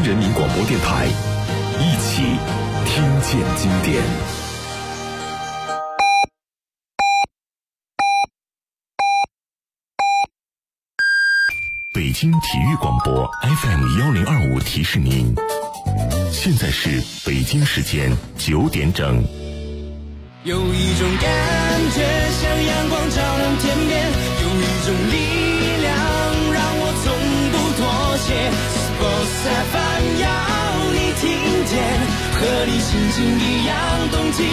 人民广播电台，一起听见经典。北京体育广播 FM1025提示您，现在是北京时间9点整。 有一种感觉像阳光照亮天边，有一种力量让我从不妥协。Sports FM 要你听见，和你心情一样动起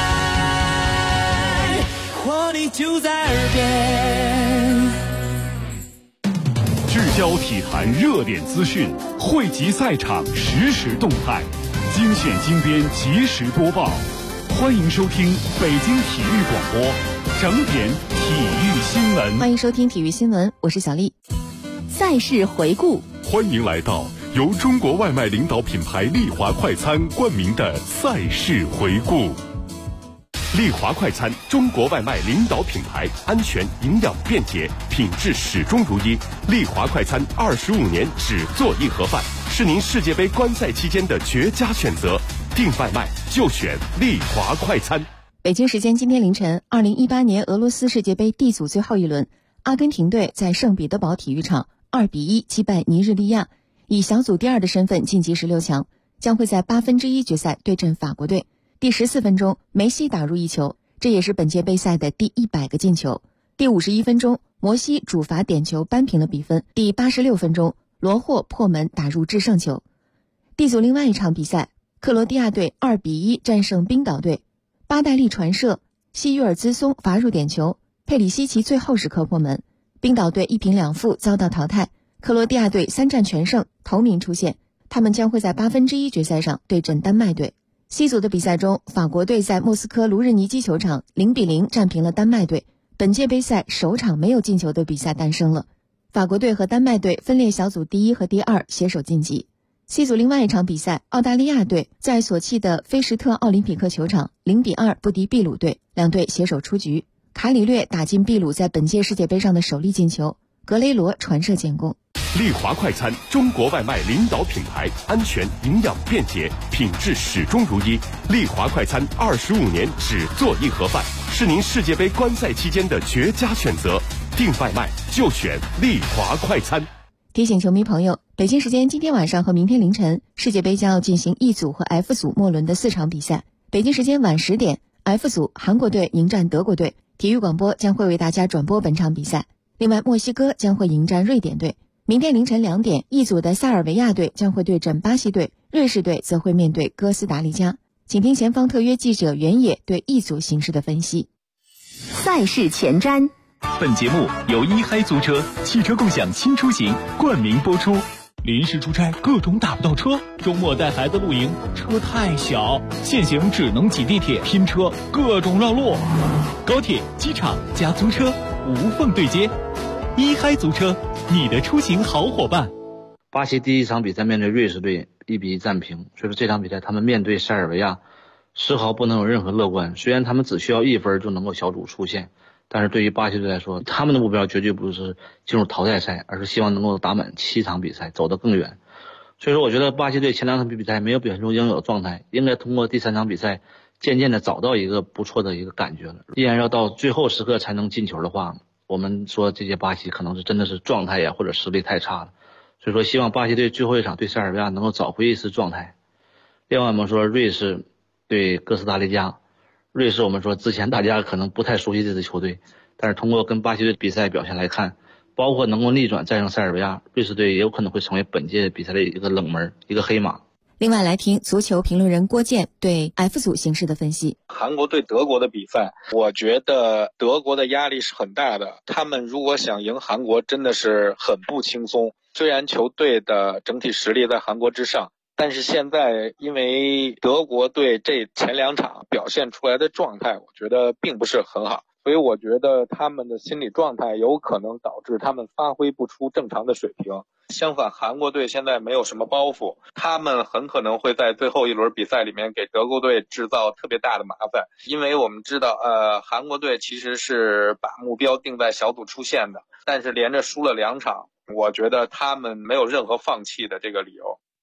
来，活力就在耳边。 聚焦体坛热点资讯，汇集赛场实时动态，精选精编及时播报。欢迎收听北京体育广播整点体育新闻。 欢迎收听体育新闻，我是小丽。赛事回顾， 欢迎来到由中国外卖领导品牌丽华快餐冠名的赛事回顾。丽华快餐，中国外卖领导品牌，安全、营养、便捷，品质始终如一。丽华快餐25年只做一盒饭，是您世界杯观赛期间的绝佳选择。订外卖就选丽华快餐。 北京时间今天凌晨，2018年俄罗斯世界杯 D 组最后一轮，阿根廷队在圣彼得堡体育场2-1击败尼日利亚，以小组第2的身份晋级16强，将会在1/8决赛对阵法国队。第14分钟，梅西打入一球，这也是本届杯赛的第100个进球。第51分钟，摩西主罚点球扳平了比分。第86分钟，罗霍破门打入制胜球。D 组另外一场比赛，克罗地亚队2-1战胜冰岛队，巴戴利传射，西约尔兹松罚入点球，佩里西奇最后时刻破门。冰岛队1平2负遭到淘汰，克罗地亚队3战全胜，头名出现，他们将会在1/8决赛上对阵丹麦队。C 组的比赛中，法国队在莫斯科卢日尼基球场0-0战平了丹麦队，本届杯赛首场没有进球的比赛诞生了。法国队和丹麦队分列小组第1和第2，携手晋级。C 组另外一场比赛，澳大利亚队在索契的菲什特奥林匹克球场0-2不敌秘鲁队，两队携手出局。卡里略打进秘鲁在本届世界杯上的首粒进球，格雷罗传射建功。 丽华快餐，中国外卖领导品牌，安全、营养、便捷，品质始终如一。丽华快餐25年只做一盒饭，是您世界杯观赛期间的绝佳选择。订外卖就选丽华快餐。 提醒球迷朋友，北京时间今天晚上和明天凌晨，世界杯将要进行 E 组和 F 组末轮的4场比赛。北京时间晚10点，F 组韩国队迎战德国队，体育广播将会为大家转播本场比赛。另外，墨西哥将会迎战瑞典队。明天凌晨2点，E 组的塞尔维亚队将会对阵巴西队，瑞士队则会面对哥斯达黎加。请听前方特约记者袁野对 E 组形势的分析。 赛事前瞻。 本节目由一嗨租车汽车共享新出行冠名播出。临时出差各种打不到车，周末带孩子露营车太小，现行只能挤地铁拼车，各种绕路。高铁、机场加租车无缝对接，一嗨租车，你的出行好伙伴。 巴西第一场比赛面对瑞士队1-1战平，所以说这场比赛他们面对塞尔维亚丝毫不能有任何乐观。虽然他们只需要1分就能够小组出线，但是对于巴西队来说，他们的目标绝对不是进入淘汰赛，而是希望能够打满7场比赛，走得更远。所以说我觉得巴西队前2场比赛没有表现出应有的状态，应该通过第3场比赛渐渐的找到一个不错的一个感觉了。既然要到最后时刻才能进球的话，我们说这届巴西可能是真的是状态呀或者实力太差了。所以说希望巴西队最后一场对塞尔维亚能够找回一丝状态。另外我们说瑞士对哥斯达黎加，瑞士我们说之前大家可能不太熟悉这支球队，但是通过跟巴西队比赛表现来看，包括能够逆转战胜塞尔维亚，瑞士队也有可能会成为本届比赛的一个冷门，一个黑马。 另外来听足球评论人郭健对 F 组形势的分析。 韩国对德国的比赛，我觉得德国的压力是很大的，他们如果想赢韩国真的是很不轻松。虽然球队的整体实力在韩国之上，但是现在因为德国队这前2场表现出来的状态，我觉得并不是很好，所以我觉得他们的心理状态有可能导致他们发挥不出正常的水平。相反，韩国队现在没有什么包袱，他们很可能会在最后一轮比赛里面给德国队制造特别大的麻烦，因为我们知道韩国队其实是把目标定在小组出线的，但是连着输了2场，我觉得他们没有任何放弃的这个理由。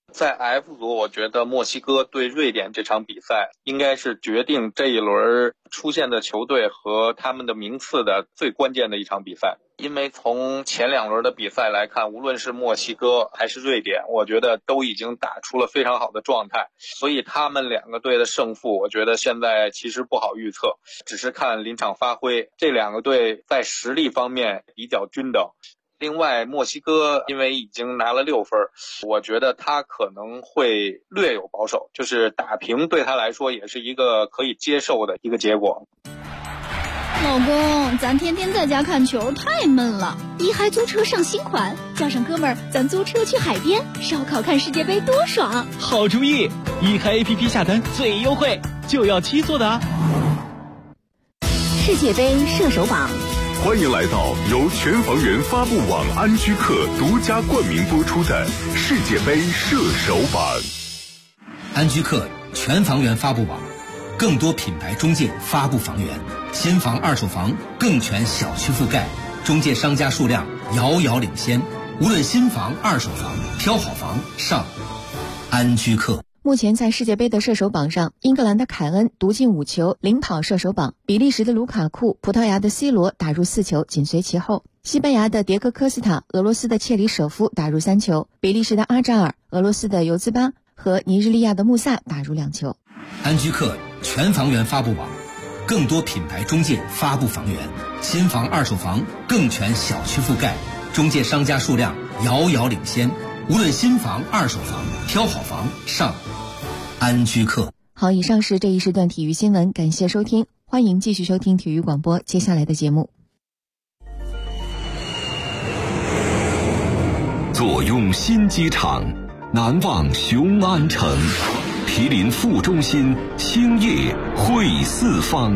在 F 组，我觉得墨西哥对瑞典这场比赛应该是决定这一轮出现的球队和他们的名次的最关键的一场比赛。因为从前2轮的比赛来看，无论是墨西哥还是瑞典，我觉得都已经打出了非常好的状态，所以他们2个队的胜负，我觉得现在其实不好预测，只是看临场发挥。这2个队在实力方面比较均等。另外，墨西哥因为已经拿了6分，我觉得他可能会略有保守，就是打平对他来说也是一个可以接受的一个结果。 老公，咱天天在家看球太闷了，一嗨租车上新款，叫上哥们儿，咱租车去海边烧烤看世界杯多爽！ 好主意，一嗨 APP 下单最优惠，就要7座的啊！ 世界杯射手榜。 欢迎来到由全房源发布网安居客独家冠名播出的世界杯射手榜。 安居客全房源发布网，更多品牌中介发布房源，新房二手房更全小区覆盖，中介商家数量遥遥领先，无论新房二手房，挑好房上安居客。 目前在世界杯的射手榜上，英格兰的凯恩独进5球，领跑射手榜；比利时的卢卡库、葡萄牙的 C 罗打入4球，紧随其后；西班牙的迭戈科斯塔、俄罗斯的切里舍夫打入3球，比利时的阿扎尔、俄罗斯的尤兹巴和尼日利亚的穆萨打入2球。 安居客全房源发布网，更多品牌中介发布房源，新房二手房更全小区覆盖，中介商家数量遥遥领先，无论新房二手房，挑好房上安居客。 好，以上是这一时段体育新闻，感谢收听，欢迎继续收听体育广播接下来的节目。 坐拥新机场，难忘雄安城，毗邻副中心，兴业汇四方。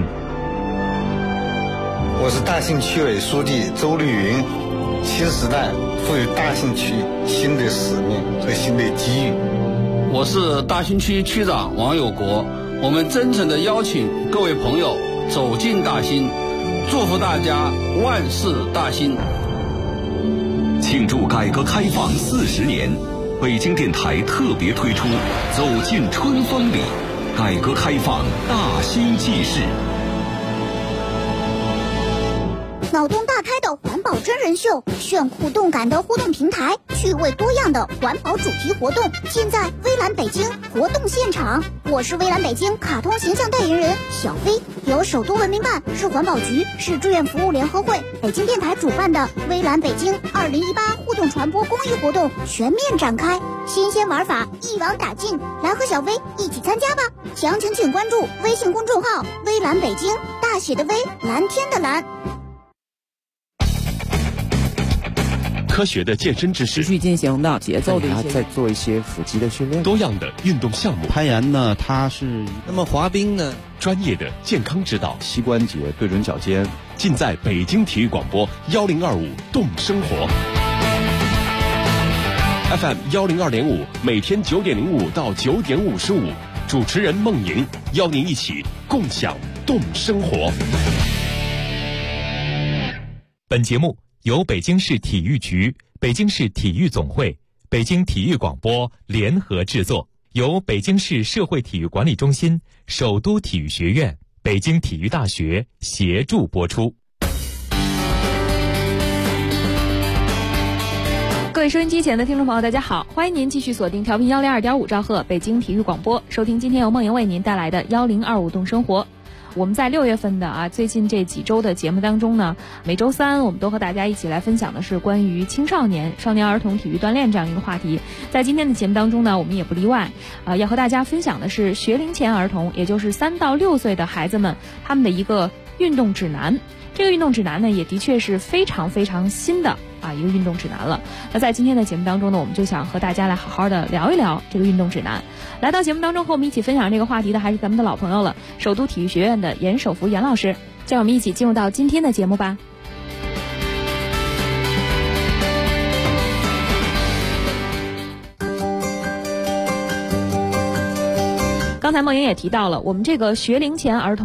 我是大兴区委书记周绿云。新时代赋予大兴区新的使命和新的机遇。 我是大兴区区长王有国，我们真诚地邀请各位朋友走进大兴，祝福大家万事大兴。 庆祝改革开放40年，北京电台特别推出《走进春风里》，改革开放大兴纪事。 脑洞大开的环保真人秀，炫酷动感的互动平台，趣味多样的环保主题活动，现在微蓝北京活动现场。我是微蓝北京卡通形象代言人小飞，由首都文明办、市环保局、市志愿服务联合会、北京电台主办的微蓝北京2018互动传播公益活动全面展开，新鲜玩法一网打尽，来和小飞一起参加吧！详情请关注微信公众号微蓝北京，大写的微，蓝天的蓝。 科学的健身知识， 持续进行的节奏的一些，再做一些腹肌的训练， 多样的运动项目。 攀岩呢，它是那么滑冰呢， 专业的健康指导， 膝关节对准脚尖， 尽在北京体育广播1025动生活 FM 102.5，每天9点05到9点55，主持人孟莹邀您一起共享动生活。 本节目由北京市体育局、北京市体育总会、北京体育广播联合制作，由北京市社会体育管理中心、首都体育学院、北京体育大学协助播出。 各位收音机前的听众朋友，大家好，欢迎您继续锁定调频102.5兆赫北京体育广播，收听今天由梦莹为您带来的1025动生活。我们在6月份的最近这几周的节目当中呢，每周3我们都和大家一起来分享的是关于青少年、少年儿童体育锻炼这样一个话题。在今天的节目当中呢，我们也不例外，要和大家分享的是学龄前儿童，也就是3到6岁的孩子们他们的一个运动指南。这个运动指南呢，也的确是非常非常新的一个运动指南了。那在今天的节目当中呢，我们就想和大家来好好的聊一聊这个运动指南。来到节目当中和我们一起分享这个话题的还是咱们的老朋友了，首都体育学院的严守福严老师，让我们一起进入到今天的节目吧。刚才梦莹也提到了，我们这个学龄前儿童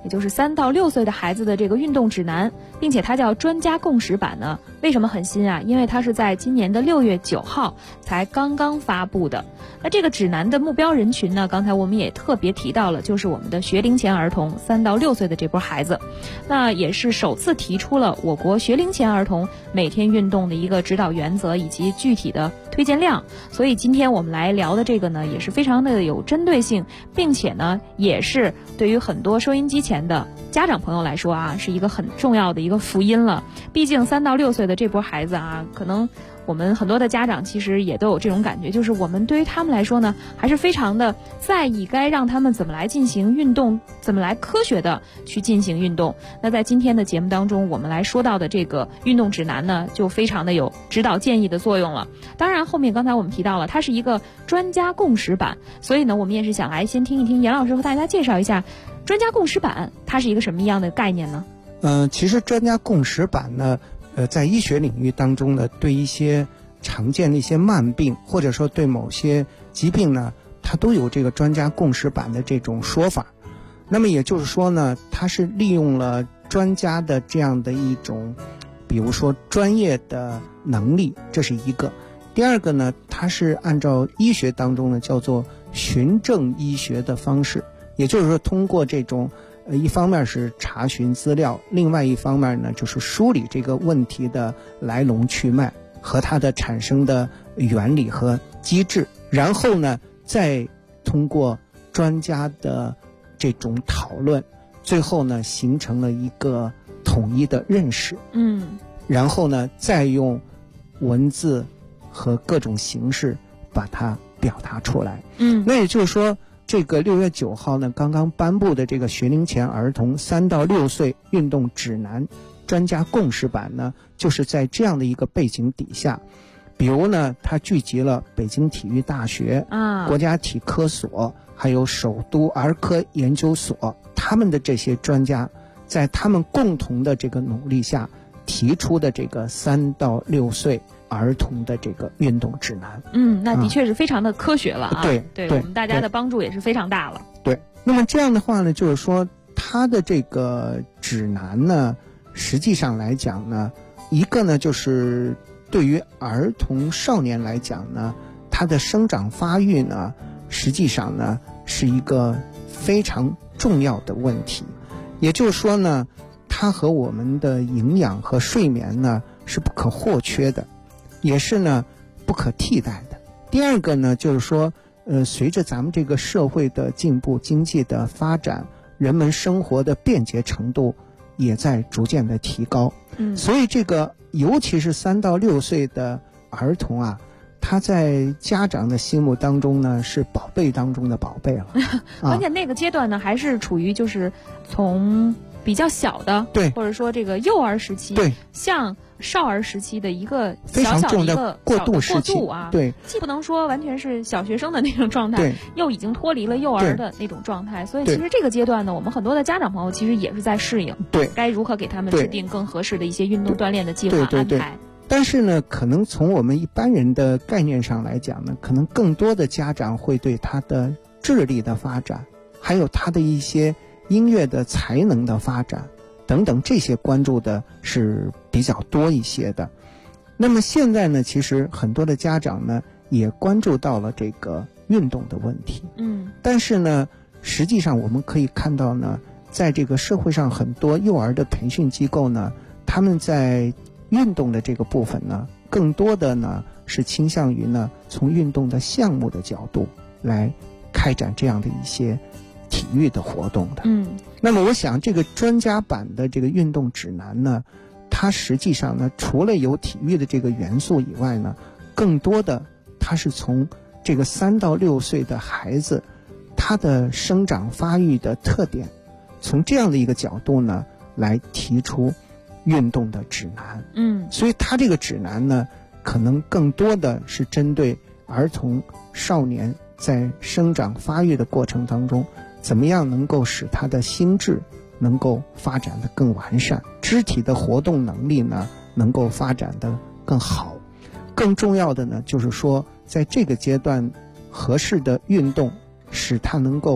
也就是3到6岁的孩子的这个运动指南，并且它叫专家共识版呢。为什么很新啊？因为它是在今年的6月9号才刚刚发布的。那这个指南的目标人群呢，刚才我们也特别提到了，就是我们的学龄前儿童3到6岁的这波孩子。那也是首次提出了我国学龄前儿童每天运动的一个指导原则以及具体的推荐量。所以今天我们来聊的这个呢，也是非常的有针对性，并且呢，也是对于很多收音机前的家长朋友来说啊，是一个很重要的一个福音了。毕竟3到6岁的这波孩子啊，可能我们很多的家长其实也都有这种感觉，就是我们对于他们来说呢，还是非常的在意该让他们怎么来进行运动，怎么来科学的去进行运动。那在今天的节目当中，我们来说到的这个运动指南呢，就非常的有指导建议的作用了。当然后面刚才我们提到了，它是一个专家共识版，所以呢，我们也是想来先听一听严老师和大家介绍一下专家共识版它是一个什么样的概念呢？ 其实专家共识版呢，在医学领域当中呢，对一些常见的一些慢病，或者说对某些疾病呢，它都有这个专家共识版的这种说法。那么也就是说呢，它是利用了专家的这样的一种，比如说专业的能力，这是一个。第二个呢，它是按照医学当中呢叫做循证医学的方式，也就是说通过这种一方面是查询资料，另外一方面呢就是梳理这个问题的来龙去脉和它的产生的原理和机制，然后呢再通过专家的这种讨论，最后呢形成了一个统一的认识，然后呢再用文字和各种形式把它表达出来。那也就是说，这个6月9号呢刚刚颁布的这个学龄前儿童3到6岁运动指南专家共识版呢，就是在这样的一个背景底下，比如呢它聚集了北京体育大学、国家体科所还有首都儿科研究所，他们的这些专家在他们共同的这个努力下提出的这个3到6岁儿童的这个运动指南。 那的确是非常的科学了啊。对我们大家的帮助也是非常大了。 对，那么这样的话呢，就是说它的这个指南呢，实际上来讲呢，一个呢就是对于儿童少年来讲呢，他的生长发育呢，实际上呢是一个非常重要的问题。也就是说呢，它和我们的营养和睡眠呢是不可或缺的，也是呢不可替代的。第二个呢，就是说随着咱们这个社会的进步，经济的发展，人们生活的便捷程度也在逐渐的提高。所以这个尤其是3到6岁的儿童啊，他在家长的心目当中呢是宝贝当中的宝贝了。 关键那个阶段呢，还是处于就是从比较小的，对，或者说这个幼儿时期，对，像少儿时期的一个小小的一个过渡时期啊，对，既不能说完全是小学生的那种状态，又已经脱离了幼儿的那种状态，所以其实这个阶段呢，我们很多的家长朋友其实也是在适应，对，该如何给他们制定更合适的一些运动锻炼的计划安排。 但是呢，可能从我们一般人的概念上来讲呢，可能更多的家长会对他的智力的发展，还有他的一些音乐的才能的发展等等，这些关注的是比较多一些的。那么现在呢，其实很多的家长呢也关注到了这个运动的问题。但是呢，实际上我们可以看到呢，在这个社会上很多幼儿的培训机构呢，他们在运动的这个部分呢，更多的呢是倾向于呢从运动的项目的角度来开展这样的一些体育的活动的。那么我想这个专家版的这个运动指南呢，它实际上呢除了有体育的这个元素以外呢，更多的它是从这个3到6岁的孩子他的生长发育的特点，从这样的一个角度呢来提出运动的指南。所以它这个指南呢，可能更多的是针对儿童少年在生长发育的过程当中，怎么样能够使他的心智能够发展得更完善，肢体的活动能力呢能够发展得更好。更重要的呢，就是说在这个阶段合适的运动使他能够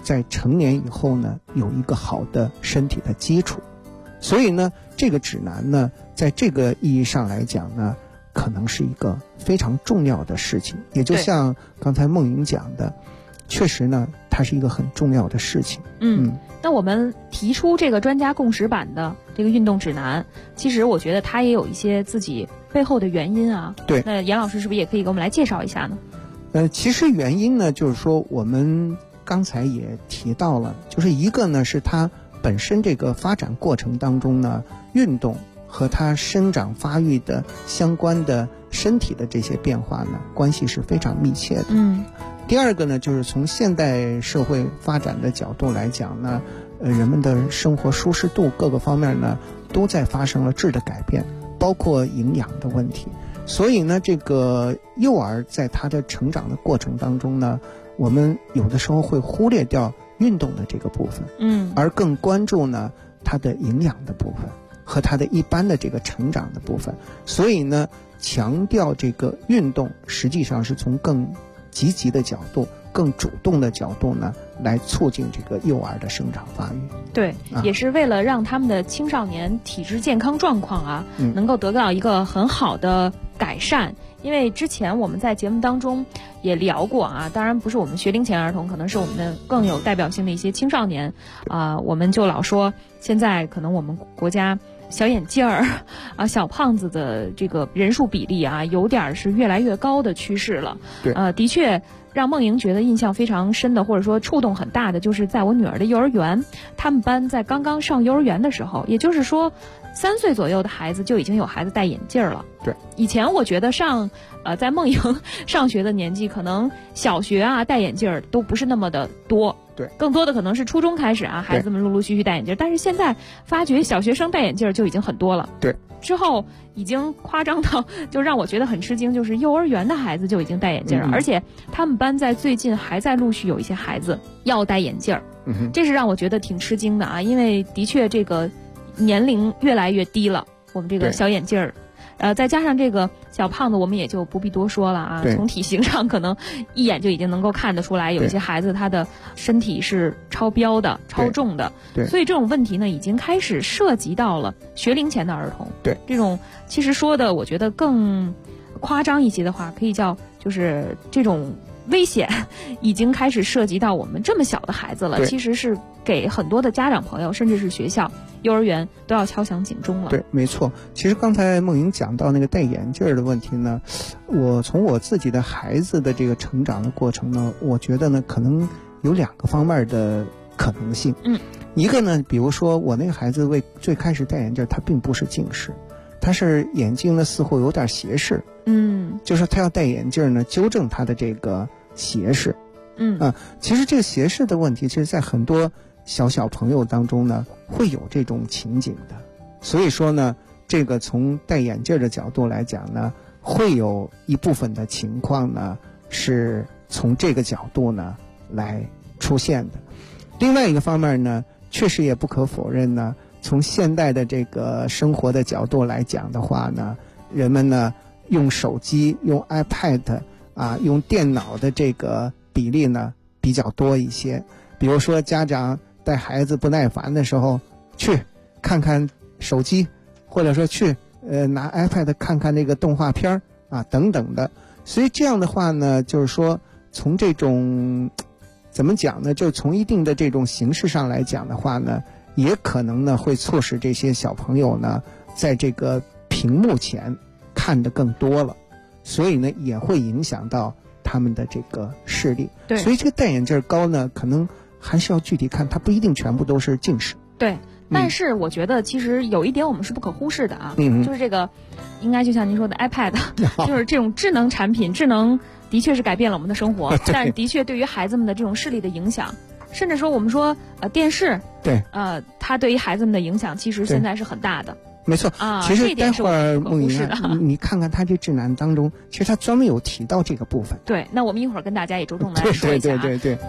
在成年以后呢有一个好的身体的基础。所以呢这个指南呢在这个意义上来讲呢可能是一个非常重要的事情，也就像刚才梦莹讲的，确实呢它是一个很重要的事情。 那我们提出这个专家共识版的这个运动指南，其实我觉得它也有一些自己背后的原因啊。 对， 那严老师是不是也可以给我们来介绍一下呢？ 其实原因呢就是说我们刚才也提到了，就是一个呢是它本身这个发展过程当中呢，运动和它生长发育的相关的身体的这些变化呢，关系是非常密切的。第二个呢，就是从现代社会发展的角度来讲呢，人们的生活舒适度各个方面呢，都在发生了质的改变，包括营养的问题。所以呢，这个幼儿在他的成长的过程当中呢，我们有的时候会忽略掉运动的这个部分，而更关注呢他的营养的部分和他的一般的这个成长的部分。所以呢，强调这个运动实际上是从更积极的角度、更主动的角度呢，来促进这个幼儿的生长发育。 对，也是为了让他们的青少年体质健康状况啊，能够得到一个很好的改善。因为之前我们在节目当中也聊过啊，当然不是我们学龄前儿童，可能是我们的更有代表性的一些青少年啊，我们就老说现在可能我们国家小眼镜儿啊、小胖子的这个人数比例啊，有点是越来越高的趋势了。 对， 的确让梦莹觉得印象非常深的，或者说触动很大的，就是在我女儿的幼儿园，他们班在刚刚上幼儿园的时候，也就是说3岁左右的孩子就已经有孩子戴眼镜了。 对， 以前我觉得在梦莹上学的年纪，可能小学啊戴眼镜都不是那么的多。 对， 更多的可能是初中开始啊，孩子们陆陆续续戴眼镜，但是现在发觉小学生戴眼镜就已经很多了。 对， 之后已经夸张到就让我觉得很吃惊，就是幼儿园的孩子就已经戴眼镜了，而且他们班在最近还在陆续有一些孩子要戴眼镜，这是让我觉得挺吃惊的啊，因为的确这个年龄越来越低了，我们这个小眼镜儿。再加上这个小胖子，我们也就不必多说了啊。从体型上，可能一眼就已经能够看得出来，有一些孩子他的身体是超标的、超重的。 对， 所以这种问题呢，已经开始涉及到了学龄前的儿童。 对， 这种其实说的，我觉得更夸张一些的话，可以叫就是这种危险已经开始涉及到我们这么小的孩子了。其实是给很多的家长朋友，甚至是学校、幼儿园都要敲响警钟了。 对，没错。其实刚才梦莹讲到那个戴眼镜的问题呢，我从我自己的孩子的这个成长的过程呢，我觉得呢可能有2个方面的可能性。一个呢，比如说我那个孩子最开始戴眼镜，他并不是近视，他是眼睛呢似乎有点斜视。就是他要戴眼镜呢，纠正他的这个斜视。其实这个斜视的问题，其实在很多小朋友当中呢，会有这种情景的。所以说呢，这个从戴眼镜的角度来讲呢，会有一部分的情况呢，是从这个角度呢来出现的。另外一个方面呢，确实也不可否认呢，从现代的这个生活的角度来讲的话呢，人们呢用手机、用 iPad 啊、用电脑的这个比例呢比较多一些。比如说家长带孩子不耐烦的时候，去看看手机，或者说去拿 iPad 看看那个动画片啊等等的。所以这样的话呢，就是说从这种怎么讲呢，就从一定的这种形式上来讲的话呢，也可能呢会促使这些小朋友呢在这个屏幕前看得更多了，所以呢也会影响到他们的这个视力。 对， 所以这个戴眼镜高呢，可能还是要具体看，它不一定全部都是近视。 对，但是我觉得其实有一点我们是不可忽视的啊，就是这个应该就像您说的 iPad 就是这种智能产品，智能的确是改变了我们的生活，但是的确对于孩子们的这种视力的影响，甚至说我们说电视， 对， 它对于孩子们的影响其实现在是很大的。 没错啊，其实待会儿梦莹你看看他这指南当中，其实他专门有提到这个部分。 对，那我们一会儿跟大家也着重来说一下。 对。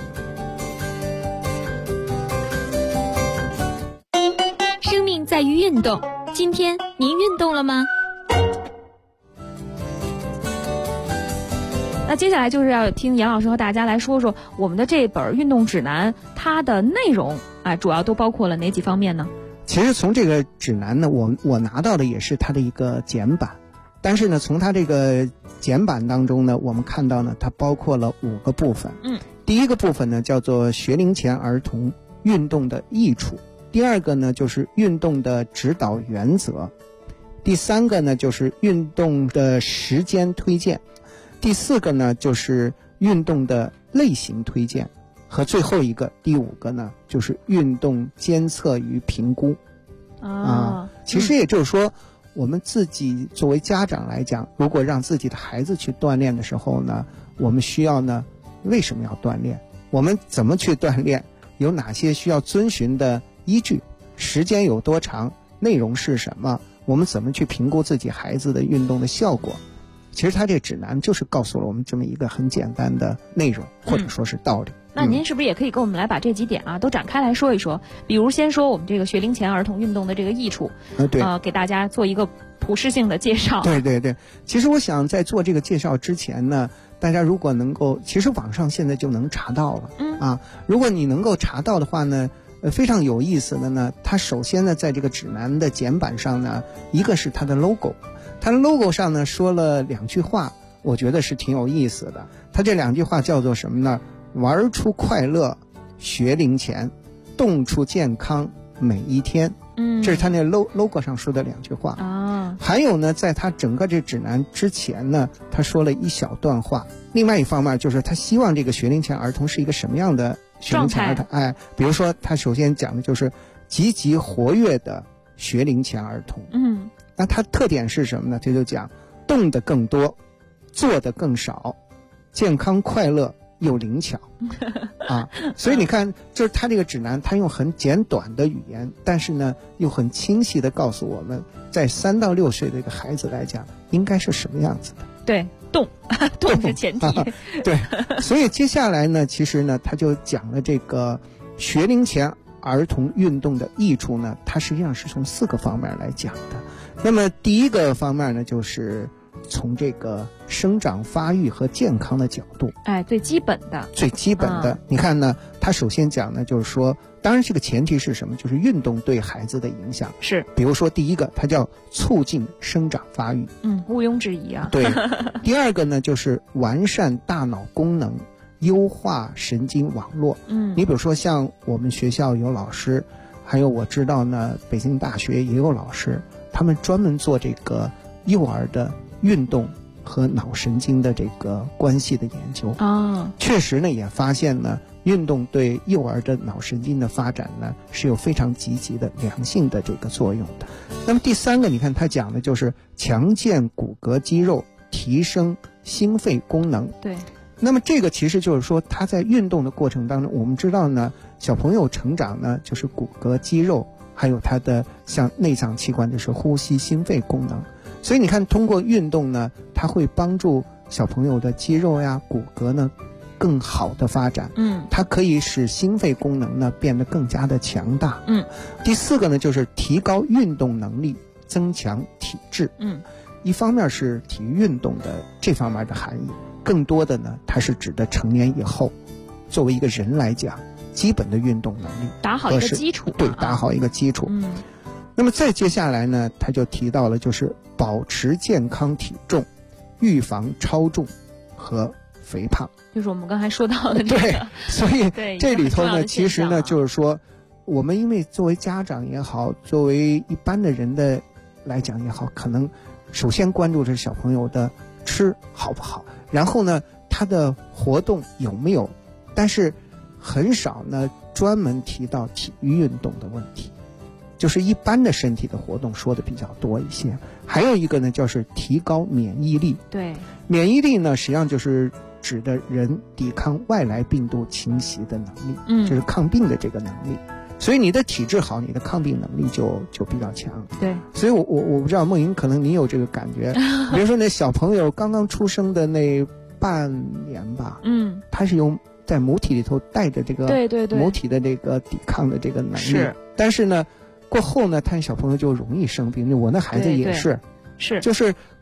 生命在于运动，今天您运动了吗？ 那接下来就是要听严老师和大家来说说我们的这本运动指南，它的内容主要都包括了哪几方面呢？ 其实从这个指南呢，我拿到的也是它的一个简版，但是呢，从它这个简版当中呢，我们看到呢，它包括了5个部分。第一个部分呢叫做学龄前儿童运动的益处，第二个呢就是运动的指导原则，第3个呢就是运动的时间推荐，第4个呢就是运动的类型推荐，和最后一个第5个呢就是运动监测与评估。其实也就是说，我们自己作为家长来讲，如果让自己的孩子去锻炼的时候呢，我们需要呢，为什么要锻炼？我们怎么去锻炼？有哪些需要遵循的依据？时间有多长？内容是什么？我们怎么去评估自己孩子的运动的效果？其实它这指南就是告诉了我们这么一个很简单的内容，或者说是道理。 那您是不是也可以跟我们来把这几点都展开来说一说？比如先说我们这个学龄前儿童运动的这个益处， 对， 给大家做一个普适性的介绍。 对，其实我想在做这个介绍之前呢，大家如果能够，其实网上现在就能查到了。如果你能够查到的话呢，非常有意思的呢，它首先呢，在这个指南的简版上呢，一个是它的 logo， 它的 logo 上呢说了2句话，我觉得是挺有意思的。它这2句话叫做什么呢？玩出快乐，学龄前，动出健康，每一天。这是他那 logo 上说的2句话。还有呢，在他整个这指南之前呢，他说了一小段话。另外一方面就是他希望这个学龄前儿童是一个什么样的学龄前儿童？比如说他首先讲的就是积极活跃的学龄前儿童。那他特点是什么呢？他就讲动得更多，做得更少，健康快乐又灵巧。所以你看，就是他这个指南，他用很简短的语言，但是呢又很清晰的告诉我们，在3到6岁的一个孩子来讲应该是什么样子的。 对，动是前提。 对，所以接下来呢，其实呢他就讲了这个学龄前儿童运动的益处呢，它实际上是从4个方面来讲的。那么第一个方面呢，就是从这个生长发育和健康的角度， 最基本的。 你看呢，他首先讲呢，就是说，当然这个前提是什么？就是运动对孩子的影响。 是， 比如说第一个，它叫促进生长发育， 毋庸置疑啊。 对。第二个呢，就是完善大脑功能，优化神经网络。你比如说像我们学校有老师，还有我知道呢，北京大学也有老师，他们专门做这个幼儿的运动和脑神经的这个关系的研究。确实呢也发现呢，运动对幼儿的脑神经的发展呢是有非常积极的良性的这个作用的。那么第3个，你看他讲的就是强健骨骼肌肉，提升心肺功能。 对。 那么这个其实就是说，他在运动的过程当中，我们知道呢，小朋友成长呢就是骨骼肌肉，还有他的像内脏器官，就是呼吸心肺功能。所以你看，通过运动呢，它会帮助小朋友的肌肉呀、骨骼呢更好的发展。它可以使心肺功能呢变得更加的强大。第4个呢，就是提高运动能力，增强体质。一方面是体育运动的这方面的含义，更多的呢，它是指的成年以后，作为一个人来讲，基本的运动能力打好一个基础。 对，打好一个基础。那么再接下来呢，他就提到了就是保持健康体重，预防超重和肥胖， 就是我们刚才说到的这个。 对，所以这里头呢，其实呢就是说，我们因为作为家长也好，作为一般的人的来讲也好，可能首先关注的是小朋友的吃好不好，然后呢他的活动有没有，但是很少呢专门提到体育运动的问题。就是一般的身体的活动说的比较多一些。还有一个呢，就是提高免疫力。 对， 免疫力呢，实际上就是指的人抵抗外来病毒侵袭的能力，就是抗病的这个能力。所以你的体质好，你的抗病能力就比较强。 对， 所以我不知道梦莹，可能你有这个感觉。比如说那小朋友刚刚出生的那半年吧，他是有在母体里头带着这个母体的这个抵抗的这个能力。 是， 但是呢。过后呢，他小朋友就容易生病。我那孩子也是， 是， 就是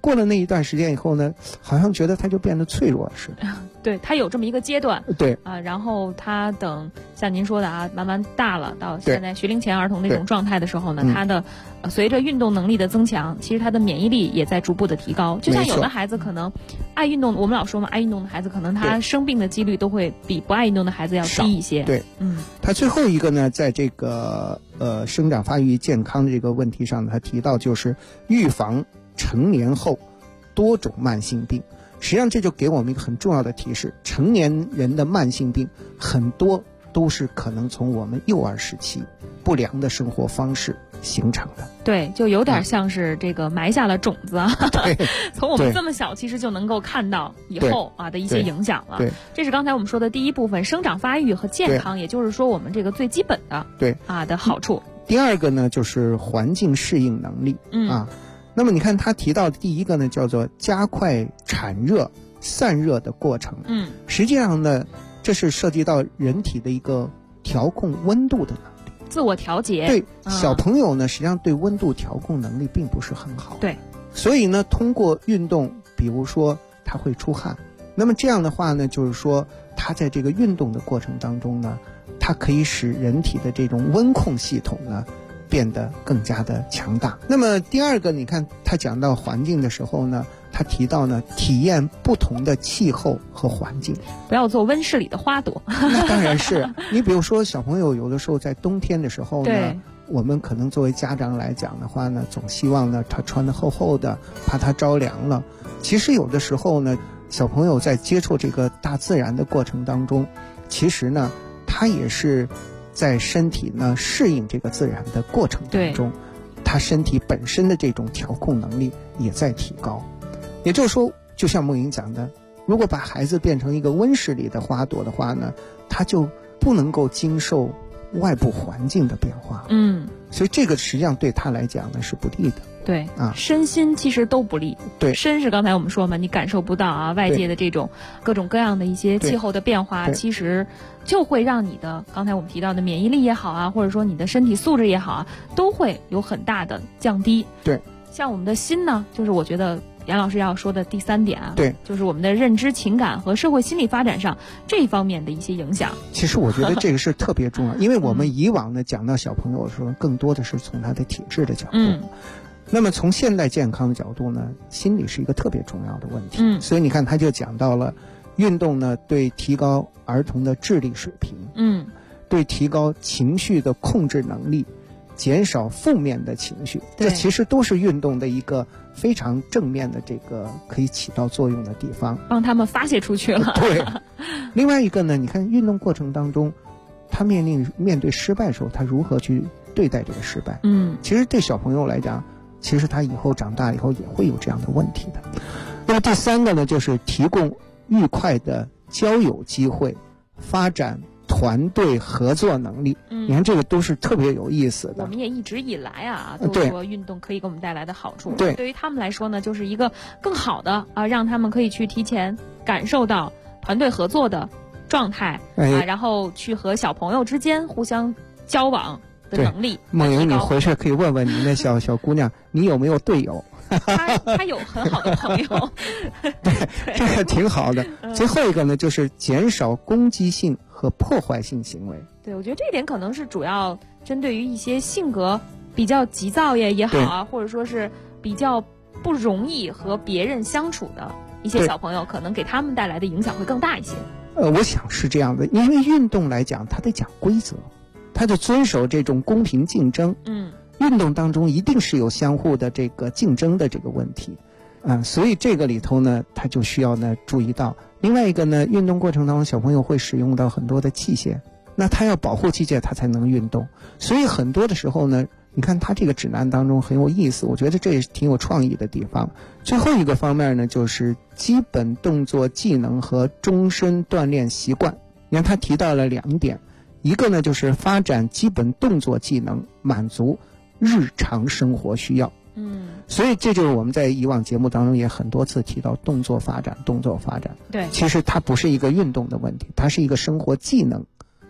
过了那一段时间以后呢，好像觉得他就变得脆弱似的。 对，他有这么一个阶段。 对啊，然后他等像您说的啊，慢慢大了，到现在学龄前儿童那种状态的时候呢，他的随着运动能力的增强，其实他的免疫力也在逐步的提高。就像有的孩子可能爱运动，我们老说嘛，爱运动的孩子可能他生病的几率都会比不爱运动的孩子要低一些。 对，他最后一个呢，在这个生长发育健康的这个问题上，他提到就是预防成年后多种慢性病。实际上这就给我们一个很重要的提示，成年人的慢性病很多都是可能从我们幼儿时期不良的生活方式形成的。 对，就有点像是这个埋下了种子啊，从我们这么小其实就能够看到以后啊的一些影响了。 对， 这是刚才我们说的第一部分，生长发育和健康，也就是说我们这个最基本的的好处。 第二个呢，就是环境适应能力。那么你看他提到的第一个呢，叫做加快产热散热的过程。实际上呢，这是涉及到人体的一个调控温度的能力， 自我调节。 对，小朋友呢，实际上对温度调控能力并不是很好。 对， 所以呢，通过运动，比如说他会出汗，那么这样的话呢，就是说他在这个运动的过程当中呢，它可以使人体的这种温控系统呢变得更加的强大。那么第二个，你看他讲到环境的时候呢，他提到呢，体验不同的气候和环境， 不要做温室里的花朵。 那当然是，你比如说小朋友有的时候在冬天的时候呢，我们可能作为家长来讲的话呢，总希望呢他穿得厚厚的，怕他着凉了。其实有的时候呢，小朋友在接触这个大自然的过程当中，其实呢他也是在身体呢适应这个自然的过程当中，他身体本身的这种调控能力也在提高。也就是说，就像梦莹讲的，如果把孩子变成一个温室里的花朵的话呢，他就不能够经受外部环境的变化。所以这个实际上对他来讲呢是不利的。 对身心其实都不利。 对， 身是刚才我们说嘛，你感受不到啊外界的这种各种各样的一些气候的变化，其实就会让你的刚才我们提到的免疫力也好啊，或者说你的身体素质也好啊，都会有很大的降低。 对， 像我们的心呢，就是我觉得杨老师要说的第三点啊， 对， 就是我们的认知、情感和社会心理发展上这一方面的一些影响。 其实我觉得这个是特别重要，因为我们以往呢讲到小朋友的时候，更多的是从他的体质的角度。那么从现代健康的角度呢，心理是一个特别重要的问题。所以你看他就讲到了运动呢对提高儿童的智力水平，对提高情绪的控制能力，减少负面的情绪，这其实都是运动的一个非常正面的这个可以起到作用的地方， 帮他们发泄出去了。 对，另外一个呢，你看运动过程当中，他面对失败的时候，他如何去对待这个失败？其实对小朋友来讲，其实他以后长大以后也会有这样的问题的。那么第三个呢，就是提供愉快的交友机会，发展团队合作能力。你看这个都是特别有意思的。 我们也一直以来啊都说运动可以给我们带来的好处。 对， 对于他们来说呢，就是一个更好的让他们可以去提前感受到团队合作的状态然后去和小朋友之间互相交往的能力。 梦莹，你回去可以问问你那小姑娘，你有没有队友？ 他有很好的朋友。 对，这个挺好的。最后一个呢，就是减少攻击性和破坏性行为。 对，我觉得这一点可能是主要针对于一些性格比较急躁也好啊，或者说是比较不容易和别人相处的一些小朋友，可能给他们带来的影响会更大一些。 我想是这样的，因为运动来讲，它得讲规则，它得遵守这种公平竞争。运动当中一定是有相互的这个竞争的这个问题，所以这个里头呢，他就需要呢注意到。另外一个呢，运动过程当中小朋友会使用到很多的器械，那他要保护器械他才能运动，所以很多的时候呢，你看他这个指南当中很有意思，我觉得这也是挺有创意的地方。最后一个方面呢，就是基本动作技能和终身锻炼习惯。你看他提到了2点，一个呢就是发展基本动作技能，满足日常生活需要。所以这就是我们在以往节目当中也很多次提到动作发展。对， 其实它不是一个运动的问题，它是一个生活技能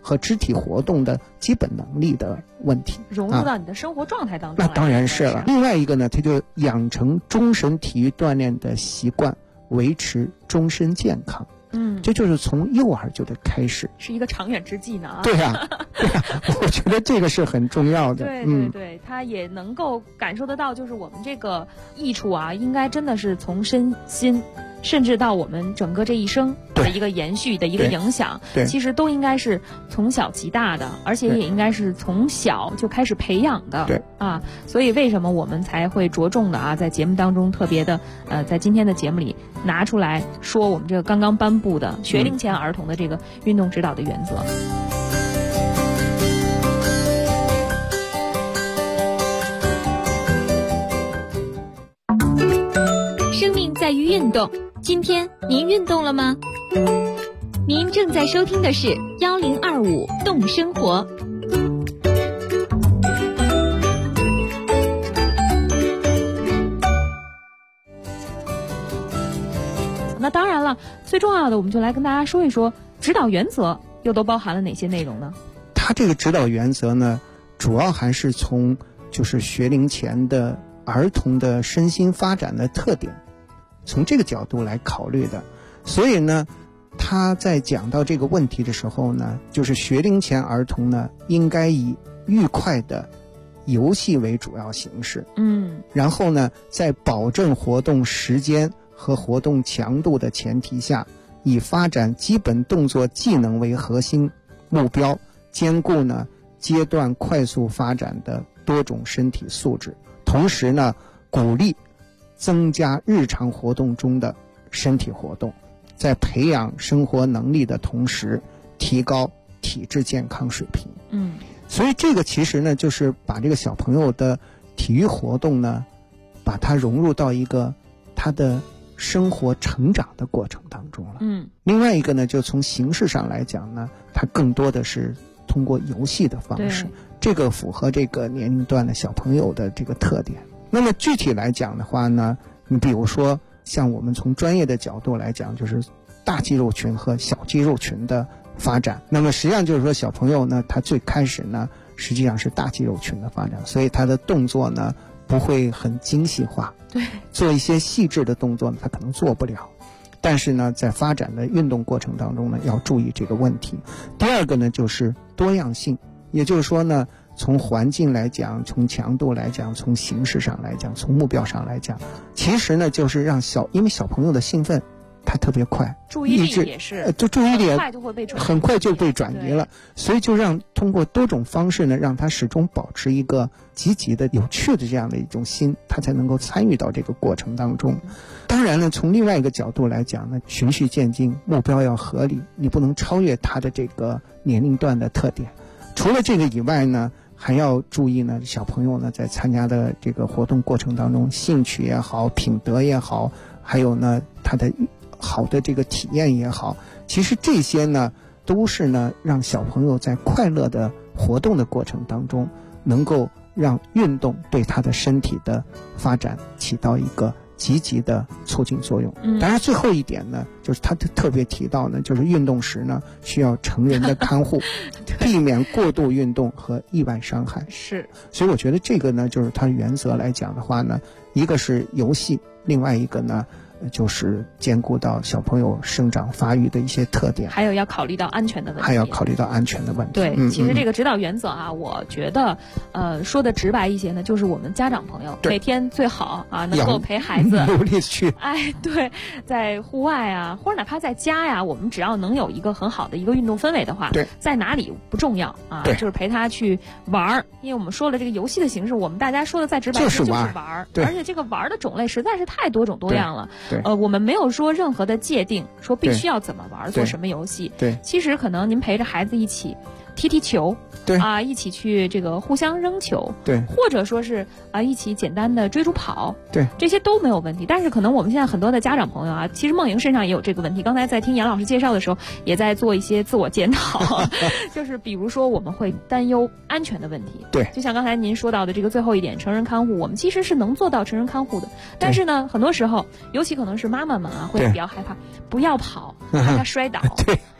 和肢体活动的基本能力的问题， 融入到你的生活状态当中。 那当然是了。另外一个呢，他就养成终身体育锻炼的习惯，维持终身健康。这就是从幼儿就得开始， 是一个长远之计呢啊。 对呀，对呀，我觉得这个是很重要的。 对对对，他也能够感受得到，就是我们这个益处啊，应该真的是从身心，甚至到我们整个这一生的一个延续的一个影响，其实都应该是从小及大的，而且也应该是从小就开始培养的。 对啊，所以为什么我们才会着重的啊，在节目当中特别的在今天的节目里拿出来说我们这个刚刚颁布的学龄前儿童的这个运动指导的原则。 生命在于运动，今天您运动了吗？您正在收听的是1025动生活。 那当然了，最重要的我们就来跟大家说一说指导原则又都包含了哪些内容呢？ 它这个指导原则呢，主要还是从就是学龄前的儿童的身心发展的特点，从这个角度来考虑的。所以呢，他在讲到这个问题的时候呢，就是学龄前儿童呢，应该以愉快的游戏为主要形式，然后呢，在保证活动时间和活动强度的前提下，以发展基本动作技能为核心目标，兼顾呢阶段快速发展的多种身体素质，同时呢，鼓励增加日常活动中的身体活动，在培养生活能力的同时，提高体质健康水平。所以这个其实呢，就是把这个小朋友的体育活动呢，把它融入到一个他的生活成长的过程当中了。另外一个呢，就从形式上来讲呢，它更多的是通过游戏的方式，这个符合这个年龄段的小朋友的这个特点。那么具体来讲的话呢，你比如说像我们从专业的角度来讲，就是大肌肉群和小肌肉群的发展。那么实际上就是说，小朋友呢，他最开始呢，实际上是大肌肉群的发展，所以他的动作呢不会很精细化，做一些细致的动作呢，他可能做不了。但是呢，在发展的运动过程当中呢，要注意这个问题。第二个呢，就是多样性，也就是说呢，从环境来讲，从强度来讲，从形式上来讲，从目标上来讲，其实呢，就是让因为小朋友的兴奋它特别快， 注意力也是， 就注意力很快就被转移了，所以就让通过多种方式呢，让他始终保持一个积极的、有趣的这样的一种心，他才能够参与到这个过程当中。当然呢，从另外一个角度来讲呢，循序渐进，目标要合理，你不能超越他的这个年龄段的特点。除了这个以外呢，还要注意呢，小朋友呢在参加的这个活动过程当中，兴趣也好，品德也好，还有呢他的好的这个体验也好，其实这些呢都是呢让小朋友在快乐的活动的过程当中，能够让运动对他的身体的发展起到一个积极的促进作用。当然最后一点呢，就是他特别提到呢，就是运动时呢需要成人的看护避免过度运动和意外伤害。 是， 所以我觉得这个呢，就是它原则来讲的话呢，一个是游戏，另外一个呢就是兼顾到小朋友生长发育的一些特点， 还有要考虑到安全的问题。对，其实这个指导原则啊，我觉得说的直白一些呢，就是我们家长朋友每天最好啊能够陪孩子努力去对，在户外啊，或者哪怕在家呀，我们只要能有一个很好的一个运动氛围的话，在哪里不重要啊，就是陪他去玩儿。因为我们说了这个游戏的形式，我们大家说的再直白就是玩儿，而且这个玩儿的种类实在是太多种多样了。我们没有说任何的界定，说必须要怎么玩，做什么游戏。其实可能您陪着孩子一起踢球，一起去这个互相扔球，或者说是一起简单的追逐跑，这些都没有问题。但是可能我们现在很多的家长朋友啊，其实梦莹身上也有这个问题。刚才在听严老师介绍的时候，也在做一些自我检讨，就是比如说我们会担忧安全的问题。就像刚才您说到的这个最后一点，成人看护，我们其实是能做到成人看护的。但是呢，很多时候，尤其可能是妈妈们啊，会比较害怕，不要跑，怕他摔倒。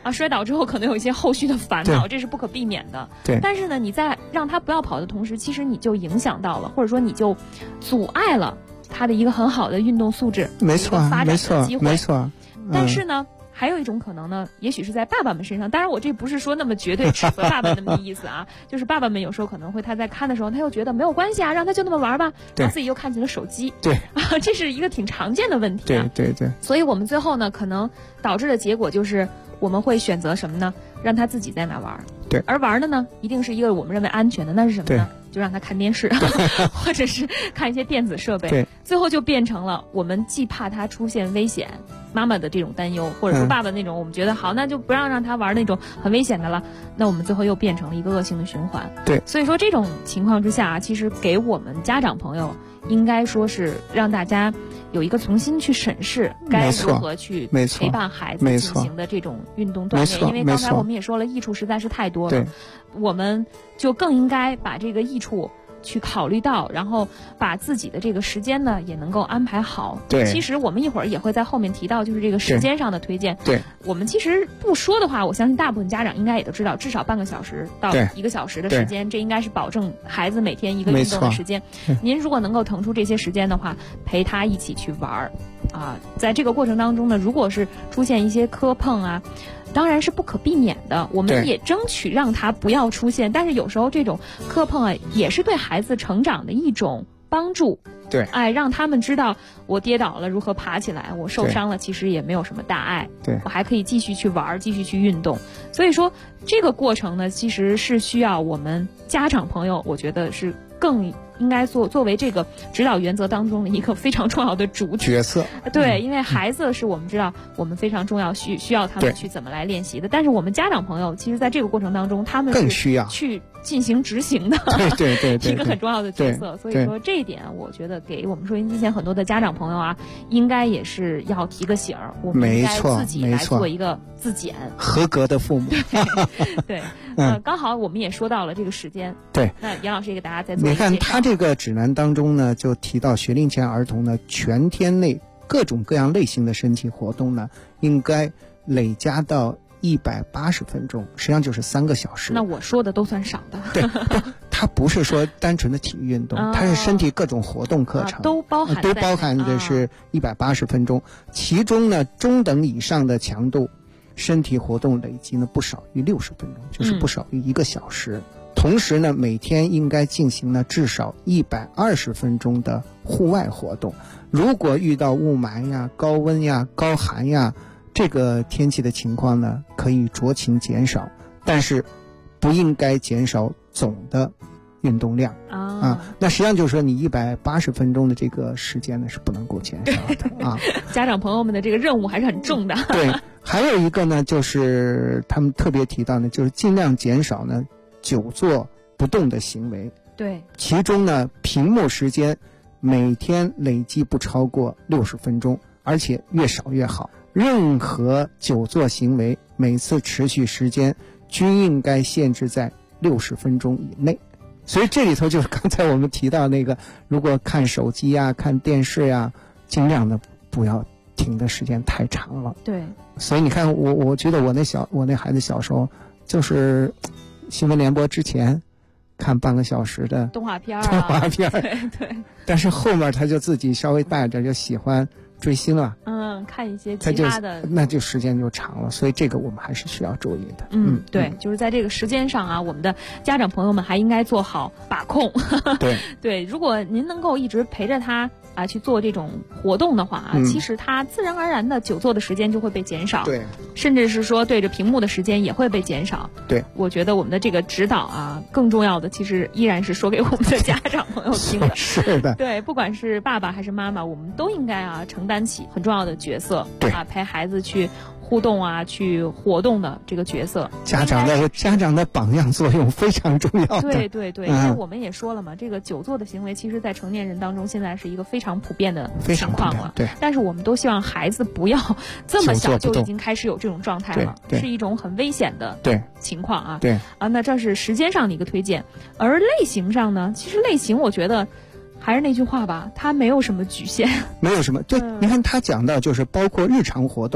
啊，摔倒之后可能有一些后续的烦恼，这是不可避免的。 对。 但是呢，你在让他不要跑的同时，其实你就影响到了，或者说你就阻碍了他的一个很好的运动素质， 没错， 发展的机会， 没错。 但是呢，还有一种可能呢，也许是在爸爸们身上。当然，我这不是说那么绝对指责爸爸那么的意思啊，就是爸爸们有时候可能会他在看的时候，他又觉得没有关系啊，让他就那么玩吧，然后自己又看起了手机。 对啊，这是一个挺常见的问题啊。 对。 所以我们最后呢，可能导致的结果就是我们会选择什么呢？让他自己在那玩。 对。 而玩的呢，一定是一个我们认为安全的，那是什么呢？就让他看电视，或者是看一些电子设备。 对。 最后就变成了我们既怕他出现危险，妈妈的这种担忧，或者说爸爸那种，我们觉得好，那就不让他玩那种很危险的了。那我们最后又变成了一个恶性的循环。 对。 所以说这种情况之下，其实给我们家长朋友应该说是让大家有一个重新去审视该如何去陪伴孩子进行的这种运动锻炼，因为刚才我们也说了，益处实在是太多了，我们就更应该把这个益处去考虑到，然后把自己的这个时间呢也能够安排好。 对， 其实我们一会儿也会在后面提到，就是这个时间上的推荐。 对， 我们其实不说的话，我相信大部分家长应该也都知道，至少半个小时到1个小时的时间，这应该是保证孩子每天一个运动的时间。您如果能够腾出这些时间的话，陪他一起去玩儿啊，在这个过程当中呢，如果是出现一些磕碰啊，当然是不可避免的，我们也争取让他不要出现。但是有时候这种磕碰啊，也是对孩子成长的一种帮助。 对， 哎，让他们知道我跌倒了如何爬起来，我受伤了其实也没有什么大碍， 对， 我还可以继续去玩，继续去运动。所以说这个过程呢，其实是需要我们家长朋友，我觉得是更应该作为这个指导原则当中的一个非常重要的主体角色。 对，因为孩子是我们知道我们非常重要需要他们去怎么来练习的，但是我们家长朋友其实在这个过程当中，他们更需要去进行执行的， 对一个很重要的角色。所以说这一点，我觉得给我们收音机前很多的家长朋友啊，应该也是要提个醒儿，我们应该自己来做一个自检， 合格的父母。 对，刚好我们也说到了这个时间。 对， 那杨老师也给大家再做一个介绍。 你看他这个指南当中呢，就提到学龄前儿童呢，全天内各种各样类型的身体活动呢，应该累加到180分钟，实际上就是3个小时。 那我说的都算少的。 对，它不是说单纯的体育运动，它是身体各种活动课程， 都包含的是180分钟。其中呢，中等以上的强度身体活动累计呢不少于60分钟，就是不少于1个小时。同时呢，每天应该进行呢至少120分钟的户外活动。如果遇到雾霾呀、高温呀、高寒呀这个天气的情况呢，可以酌情减少，但是不应该减少总的运动量啊。那实际上就是说，你180分钟的这个时间呢是不能够减少的啊。 家长朋友们的这个任务还是很重的。 对，还有一个呢，就是他们特别提到呢，就是尽量减少呢久坐不动的行为。 对， 其中呢，屏幕时间每天累计不超过60分钟，而且越少越好。任何久坐行为每次持续时间均应该限制在60分钟以内。所以这里头就是刚才我们提到那个，如果看手机呀、看电视呀，尽量的不要停的时间太长了。 对。 所以你看，我觉得我那孩子小时候，就是新闻联播之前看半个小时的动画片对。但是后面他就自己稍微大一点，就喜欢追星了， 看一些其他的， 那就时间就长了，所以这个我们还是需要注意的。 对，就是在这个时间上啊，我们的家长朋友们还应该做好把控。 对对，如果您能够一直陪着他啊去做这种活动的话啊，其实他自然而然的久坐的时间就会被减少， 对， 甚至是说对着屏幕的时间也会被减少。 对， 我觉得我们的这个指导啊，更重要的其实依然是说给我们的家长朋友听的。 是的， 对，不管是爸爸还是妈妈，我们都应该啊承担起很重要的角色， 对啊，陪孩子去互动啊，去活动的这个角色。 家长的榜样作用非常重要的。 对对对，因为我们也说了嘛，这个久坐的行为其实在成年人当中现在是一个非常普遍的情况了。 对， 但是我们都希望孩子不要这么小就已经开始有这种状态了，是一种很危险的情况啊。 对啊，那这是时间上的一个推荐，而类型上呢，其实类型我觉得还是那句话吧，它没有什么局限， 没有什么。对，你看他讲到就是包括日常活动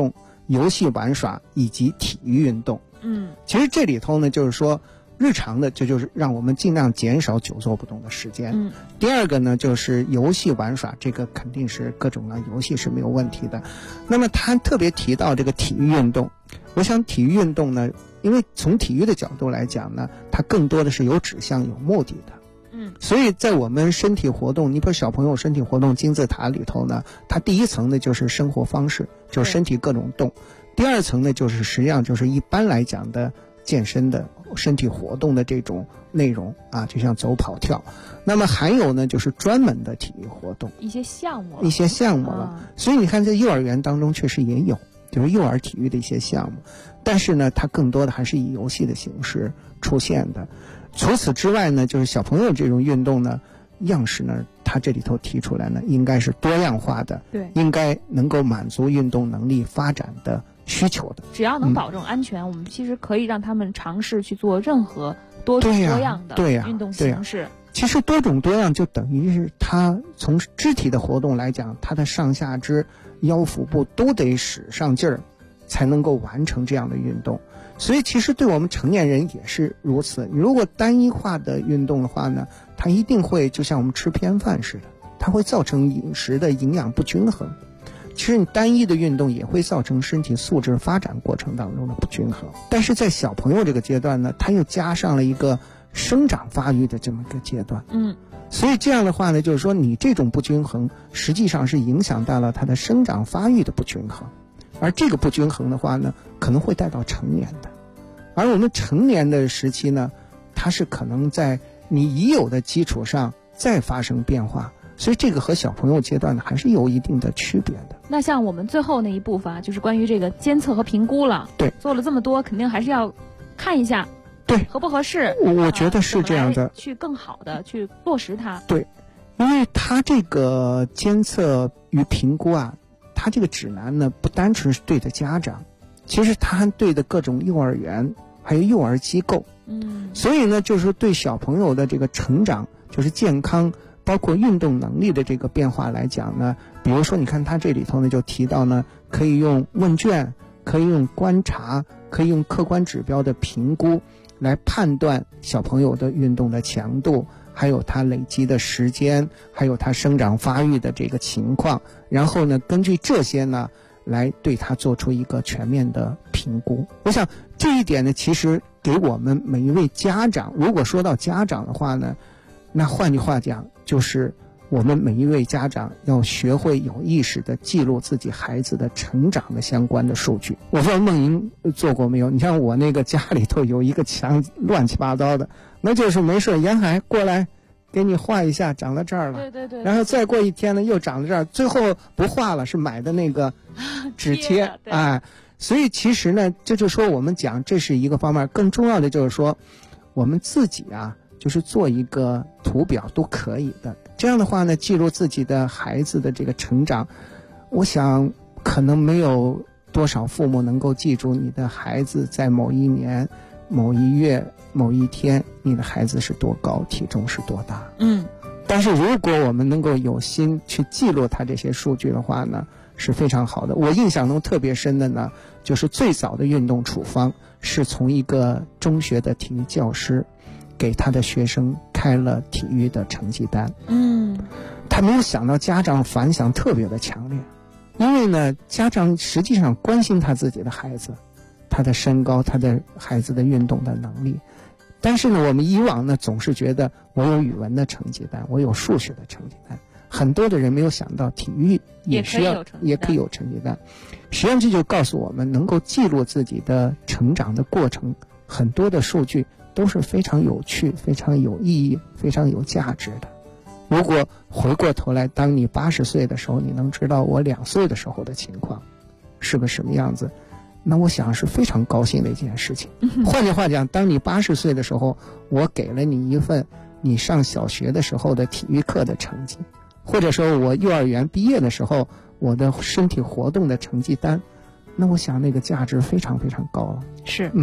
游戏玩耍以及体育运动。其实这里头呢，就是说日常的，这就是让我们尽量减少久坐不动的时间。第二个呢，就是游戏玩耍，这个肯定是各种游戏是没有问题的。那么他特别提到这个体育运动，我想体育运动呢，因为从体育的角度来讲呢，它更多的是有指向、有目的的。所以在我们身体活动，你比如小朋友身体活动金字塔里头呢，它第一层呢就是生活方式，就是身体各种动；第二层呢就是实际上就是一般来讲的健身的身体活动的这种内容啊，就像走跑跳。那么还有呢就是专门的体育活动，一些项目了。所以你看在幼儿园当中确实也有，就是幼儿体育的一些项目，但是呢它更多的还是以游戏的形式出现的。除此之外呢，就是小朋友这种运动呢，样式呢，他这里头提出来呢，应该是多样化的，对，应该能够满足运动能力发展的需求的。 只要能保证安全，我们其实可以让他们尝试去做任何多种多样的运动形式。 其实多种多样就等于是他从肢体的活动来讲，他的上下肢、腰腹部都得使上劲儿，才能够完成这样的运动。所以其实对我们成年人也是如此。如果单一化的运动的话呢，它一定会就像我们吃偏饭似的，它会造成饮食的营养不均衡。其实你单一的运动也会造成身体素质发展过程当中的不均衡。但是在小朋友这个阶段呢，它又加上了一个生长发育的这么一个阶段。所以这样的话呢，就是说你这种不均衡实际上是影响到了他的生长发育的不均衡。而这个不均衡的话呢，可能会带到成年的。而我们成年的时期呢，它是可能在你已有的基础上再发生变化，所以这个和小朋友阶段呢还是有一定的区别的。 那像我们最后那一部分就是关于这个监测和评估了。 对， 做了这么多，肯定还是要看一下， 对， 合不合适。 我觉得是这样的， 去更好的去落实它。 对，因为它这个监测与评估啊，它这个指南呢，不单纯是对的家长，其实它还对的各种幼儿园还有幼儿机构。所以呢，就是对小朋友的这个成长，就是健康包括运动能力的这个变化来讲呢，比如说你看它这里头呢就提到呢，可以用问卷，可以用观察，可以用客观指标的评估来判断小朋友的运动的强度，还有他累积的时间，还有他生长发育的这个情况，然后呢根据这些呢来对他做出一个全面的评估。我想这一点呢，其实给我们每一位家长，如果说到家长的话呢，那换句话讲，就是我们每一位家长要学会有意识地记录自己孩子的成长的相关的数据。我不知道梦莹做过没有，你像我那个家里头有一个墙乱七八糟的，那就是没事沿海过来给你画一下，长到这儿了，对，然后再过一天呢又长到这儿，最后不画了，是买的那个纸贴所以其实呢，这就说我们讲这是一个方面，更重要的就是说我们自己啊，就是做一个图表都可以的。这样的话呢，记录自己的孩子的这个成长，我想可能没有多少父母能够记住你的孩子在某一年、某一月、某一天，你的孩子是多高，体重是多大。但是如果我们能够有心去记录他这些数据的话呢，是非常好的。我印象中特别深的呢，就是最早的运动处方是从一个中学的体育教师给他的学生开了体育的成绩单。他没有想到家长反响特别的强烈，因为呢，家长实际上关心他自己的孩子，他的身高，他的孩子的运动的能力。但是呢，我们以往呢总是觉得我有语文的成绩单，我有数学的成绩单，很多的人没有想到体育也可以有成绩单。实际上这就告诉我们，能够记录自己的成长的过程，很多的数据都是非常有趣、非常有意义、非常有价值的。如果回过头来，当你80岁的时候，你能知道我2岁的时候的情况是个什么样子，那我想是非常高兴的一件事情。换句话讲，当你80岁的时候，我给了你一份你上小学的时候的体育课的成绩，或者说我幼儿园毕业的时候我的身体活动的成绩单，那我想那个价值非常非常高了。 是，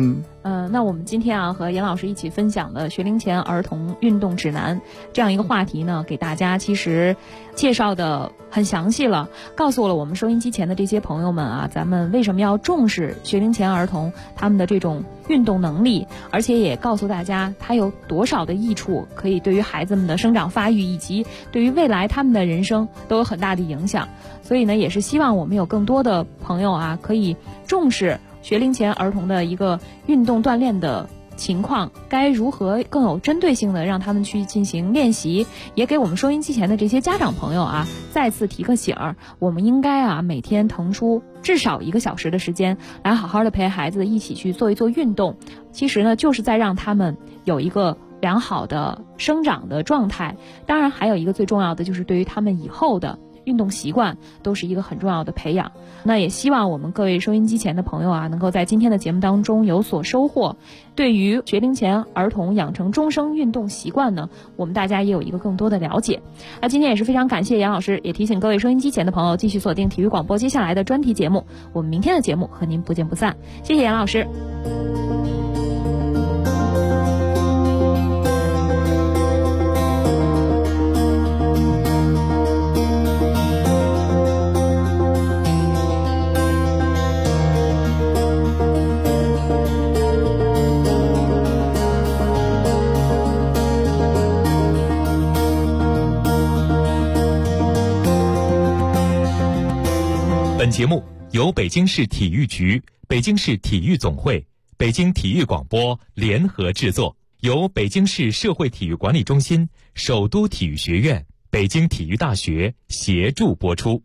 那我们今天啊和严老师一起分享的学龄前儿童运动指南这样一个话题呢，给大家其实介绍的很详细了，告诉了我们收音机前的这些朋友们啊，咱们为什么要重视学龄前儿童他们的这种运动能力，而且也告诉大家它有多少的益处，可以对于孩子们的生长发育以及对于未来他们的人生都有很大的影响。所以呢，也是希望我们有更多的朋友啊，可以重视学龄前儿童的一个运动锻炼的情况，该如何更有针对性的让他们去进行练习，也给我们收音机前的这些家长朋友啊再次提个醒儿，我们应该啊每天腾出至少1个小时的时间来好好的陪孩子一起去做一做运动，其实呢就是在让他们有一个良好的生长的状态。当然还有一个最重要的就是对于他们以后的运动习惯都是一个很重要的培养。那也希望我们各位收音机前的朋友啊，能够在今天的节目当中有所收获。对于学龄前儿童养成终生运动习惯呢，我们大家也有一个更多的了解。那今天也是非常感谢杨老师，也提醒各位收音机前的朋友继续锁定体育广播接下来的专题节目，我们明天的节目和您不见不散。谢谢杨老师。 本节目由北京市体育局、北京市体育总会、北京体育广播联合制作，由北京市社会体育管理中心、首都体育学院、北京体育大学协助播出。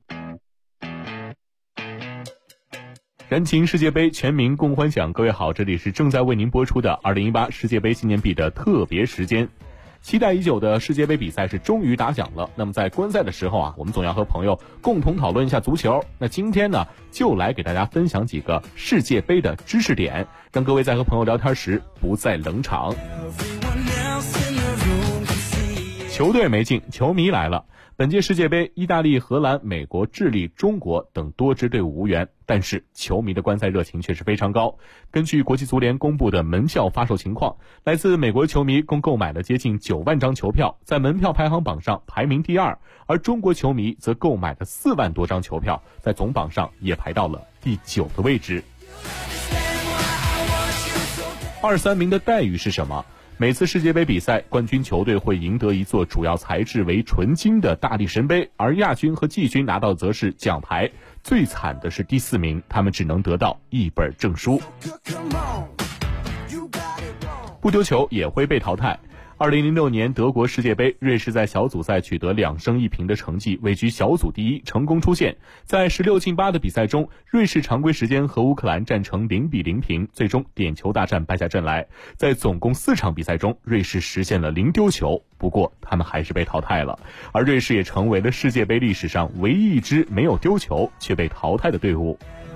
燃情世界杯，全民共欢享。各位好，这里是正在为您播出的2018世界杯纪念币的特别时间。期待已久的世界杯比赛是终于打响了。那么在观赛的时候啊，我们总要和朋友共同讨论一下足球。那今天呢，就来给大家分享几个世界杯的知识点，让各位在和朋友聊天时不再冷场。球队没进，球迷来了。本届世界杯，意大利、荷兰、美国、智利、中国等多支队伍无缘，但是球迷的观赛热情却是非常高。根据国际足联公布的门票发售情况，来自美国球迷共购买了接近9万张球票，在门票排行榜上排名第2，而中国球迷则购买了4万多张球票，在总榜上也排到了第9的位置。23名的待遇是什么？每次世界杯比赛，冠军球队会赢得一座主要材质为纯金的大力神杯，而亚军和季军拿到则是奖牌。最惨的是第4名，他们只能得到一本证书。不丢球也会被淘汰。2006年德国世界杯，瑞士在小组赛取得2胜1平的成绩，位居小组第1，成功出线。在16进8的比赛中，瑞士常规时间和乌克兰战成0比0平，最终点球大战败下阵来。在总共4场比赛中，瑞士实现了0丢球，不过他们还是被淘汰了。而瑞士也成为了世界杯历史上唯一一支没有丢球却被淘汰的队伍。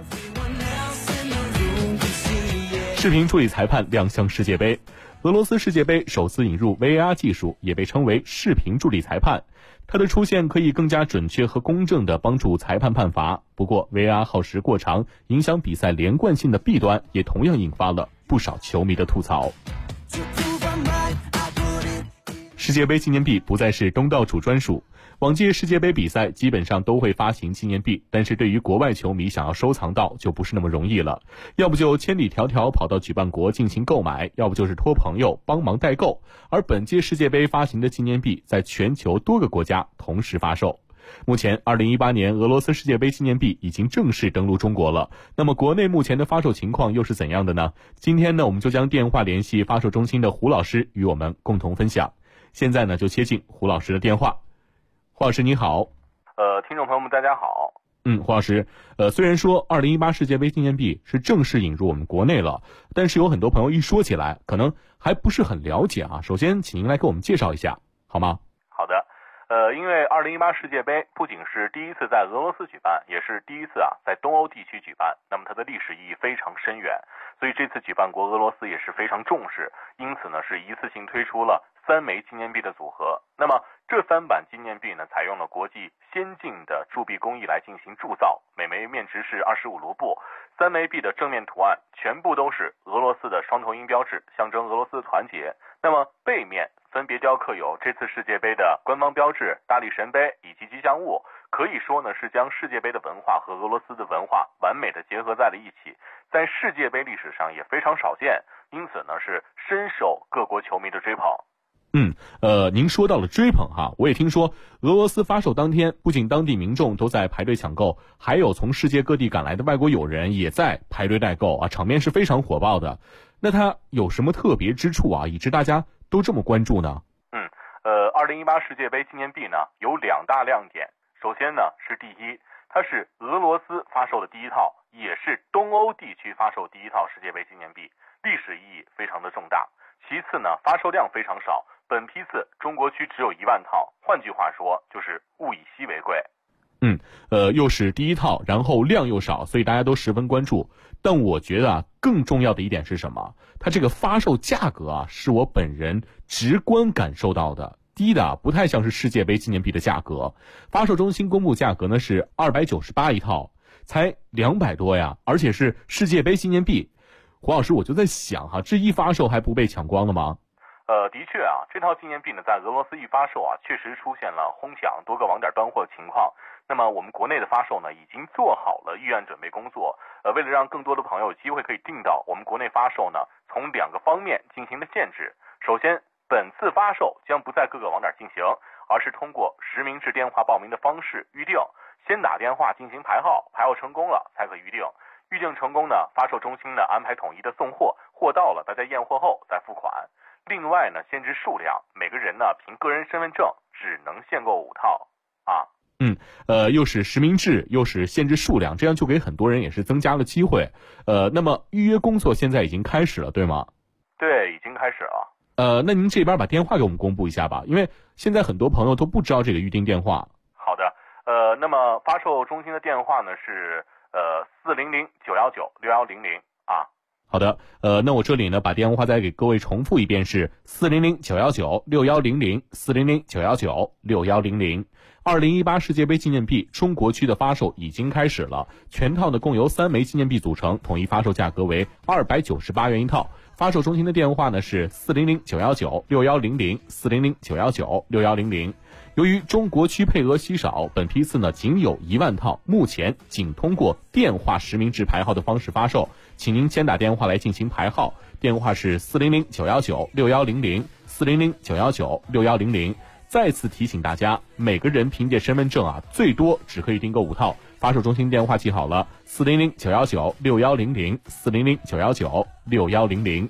视频助理裁判亮相世界杯。俄罗斯世界杯首次引入 VAR 技术，也被称为视频助理裁判。它的出现可以更加准确和公正地帮助裁判判罚。不过 VAR 耗时过长，影响比赛连贯性的弊端也同样引发了不少球迷的吐槽。世界杯纪念币不再是东道主专属。往届世界杯比赛基本上都会发行纪念币，但是对于国外球迷想要收藏到就不是那么容易了，要不就千里迢迢跑到举办国进行购买，要不就是托朋友帮忙代购。而本届世界杯发行的纪念币在全球多个国家同时发售。目前2018年俄罗斯世界杯纪念币已经正式登陆中国了，那么国内目前的发售情况又是怎样的呢？今天呢，我们就将电话联系发售中心的胡老师与我们共同分享。现在呢，就接进胡老师的电话。胡老师你好。 听众朋友们大家好。 胡老师，虽然说2018世界杯纪念币是正式引入我们国内了，但是有很多朋友一说起来可能还不是很了解啊。首先请您来给我们介绍一下好吗？ 好的。因为2018世界杯不仅是第一次在俄罗斯举办，也是第一次在东欧地区举办，那么它的历史意义非常深远，所以这次举办国俄罗斯也是非常重视，因此呢是一次性推出了3枚纪念币的组合。那么这3版纪念币呢，采用了国际先进的铸币工艺来进行铸造，每枚面值是25卢布，3枚币的正面图案全部都是俄罗斯的双头鹰标志，象征俄罗斯的团结。那么背面分别雕刻有这次世界杯的官方标志、大力神杯以及吉祥物，可以说呢是将世界杯的文化和俄罗斯的文化完美的结合在了一起，在世界杯历史上也非常少见，因此呢是深受各国球迷的追捧。 您说到了追捧哈，我也听说俄罗斯发售当天，不仅当地民众都在排队抢购，还有从世界各地赶来的外国友人也在排队代购啊，场面是非常火爆的。那它有什么特别之处啊，以致大家都这么关注呢 ？2018世界杯纪念币呢有2大亮点，首先呢是第一，它是俄罗斯发售的第一套，也是东欧地区发售第一套世界杯纪念币，历史意义非常的重大。其次呢，发售量非常少，本批次中国区只有1万套，换句话说就是物以稀为贵。 又是第一套，然后量又少，所以大家都十分关注。但我觉得更重要的一点是什么？它这个发售价格是我本人直观感受到的，低的不太像是世界杯纪念币的价格。发售中心公布价格呢是298一套，才200多呀，而且是世界杯纪念币。胡老师，我就在想这一发售还不被抢光了吗？ 的确这套纪念币呢，在俄罗斯一发售确实出现了哄抢多个网点断货的情况。那么我们国内的发售呢，已经做好了预案准备工作。为了让更多的朋友有机会可以订到，我们国内发售呢，从2个方面进行了限制。首先，本次发售将不在各个网点进行，而是通过实名制电话报名的方式预定，先打电话进行排号，排号成功了才可预定。预定成功呢，发售中心呢安排统一的送货，货到了大家验货后再付款。另外呢，限制数量，每个人呢凭个人身份证只能限购5套又是实名制，又是限制数量，这样就给很多人也是增加了机会。那么预约工作现在已经开始了，对吗？ 对，已经开始了。 那您这边把电话给我们公布一下吧，因为现在很多朋友都不知道这个预订电话。 好的，那么发售中心的电话呢是400-919-6100 好的，那我这里呢把电话再给各位重复一遍，是400-919-6100 400-919-6100。2018世界杯纪念币中国区的发售已经开始了，全套呢共由3枚纪念币组成，统一发售价格为298元一套。发售中心的电话呢是400-919-6100 400-919-6100。由于中国区配额稀少，本批次呢仅有1万套，目前仅通过电话实名制排号的方式发售，请您先打电话来进行排号，电话是400-919-6100 400-919-6100。再次提醒大家，每个人凭借身份证最多只可以订购5套。发售中心电话记好了，400-919-6100 400-919-6100。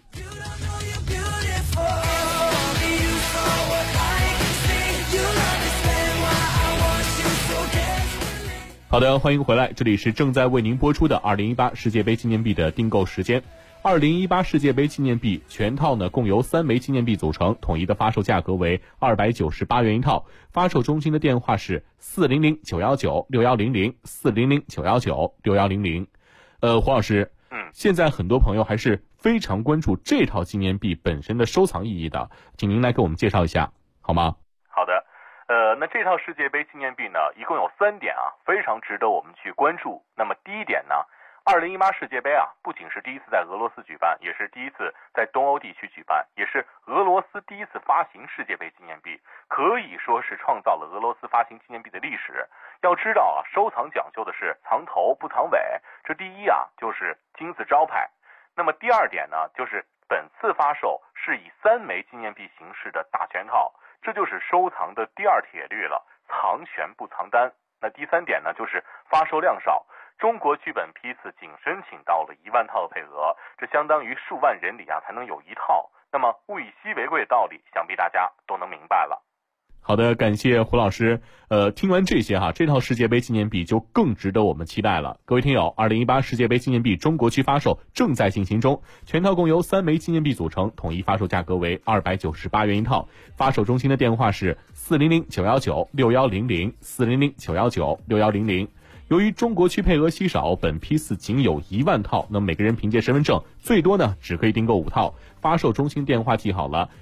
好的，欢迎回来，这里是正在为您播出的2018世界杯纪念币的订购时间。2018世界杯纪念币全套呢共由3枚纪念币组成，统一的发售价格为298元一套。发售中心的电话是400-919-6100 400-919-6100。黄老师，现在很多朋友还是非常关注这套纪念币本身的收藏意义的，请您来给我们介绍一下好吗？ 好的，那这套世界杯纪念币呢，一共有3点非常值得我们去关注。那么第一点呢，2018世界杯不仅是第一次在俄罗斯举办，也是第一次在东欧地区举办，也是俄罗斯第一次发行世界杯纪念币，可以说是创造了俄罗斯发行纪念币的历史。要知道收藏讲究的是藏头不藏尾，这第一就是金字招牌。那么第二点呢，就是本次发售是以3枚纪念币形式的大全套，这就是收藏的第2铁律了，藏全不藏单。那第3点呢，就是发售量少。中国区本批次仅申请到了1万套的配额，这相当于数万人里才能有1套。那么物以稀为贵的道理，想必大家都能明白了。 好的，感谢胡老师。听完这些这套世界杯纪念币就更值得我们期待了。各位听友，2018世界杯纪念币中国区发售正在进行中，全套共由3枚纪念币组成，统一发售价格为298元一套。发售中心的电话是400-919-6100 400-919-6100。 由于中国区配额稀少，本批次仅有1万套，那么每个人凭借身份证最多呢只可以订购5套。发售中心电话记好了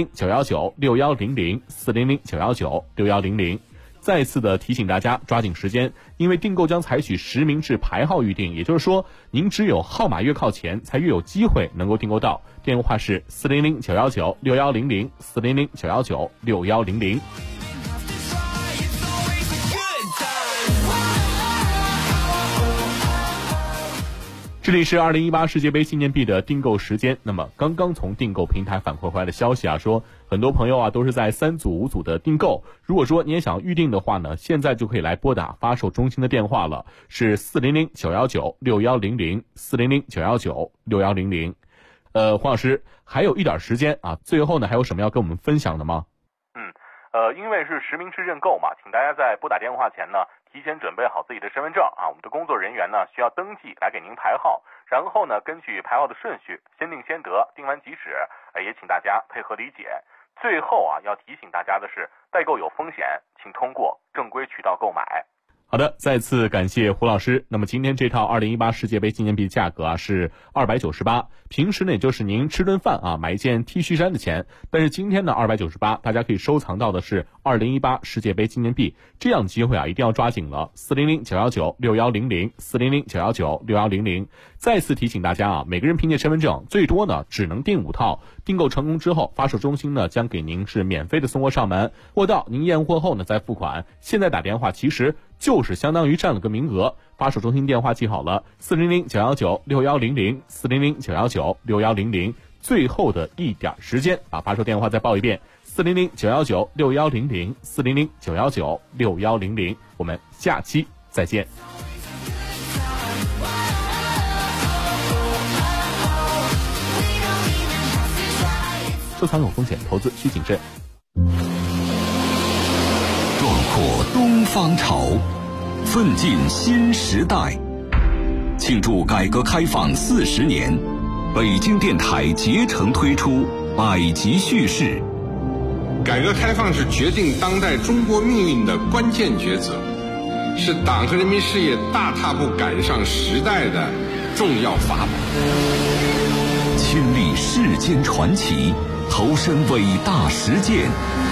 ，400-919-6100，400-919-6100。再次的提醒大家抓紧时间，因为订购将采取实名制排号预订，也就是说您只有号码越靠前才越有机会能够订购到。电话是400-919-6100，400-919-6100。这里是2018世界杯纪念币的订购时间。那么刚刚从订购平台反馈回来的消息啊，说很多朋友啊都是在3组5组的订购。如果说你也想预定的话呢，现在就可以来拨打发售中心的电话了，是400-919-6100，400-919-6100。黄老师，还有一点时间啊，最后呢还有什么要跟我们分享的吗？ 因为是实名制认购嘛，请大家在拨打电话前呢，提前准备好自己的身份证啊，我们的工作人员呢需要登记来给您排号，然后呢根据排号的顺序先定先得，定完即止，也请大家配合理解。最后啊，要提醒大家的是，代购有风险，请通过正规渠道购买。 好的，再次感谢胡老师。那么今天这套2018世界杯纪念币价格啊是298，平时呢也就是您吃顿饭啊买一件 T 恤衫的钱，但是今天呢298，大家可以收藏到的是2018世界杯纪念币，这样机会啊一定要抓紧了。400-919-6100，400-919-6100。再次提醒大家啊，每个人凭借身份证最多呢只能订5套，订购成功之后，发售中心呢将给您是免费的送货上门，货到您验货后呢再付款。现在打电话其实就是相当于占了个名额。发售中心电话记好了，400-919-6100，400-919-6100。最后的一点时间，把发售电话再报一遍，400-919-6100，400-919-6100。我们下期再见。收藏有风险，投资需谨慎。 壮阔东方潮，奋进新时代。庆祝改革开放40年，北京电台竭诚推出百集叙事。 改革开放是决定当代中国命运的关键抉择，是党和人民事业大踏步赶上时代的重要法宝。 亲历世间传奇，投身伟大实践，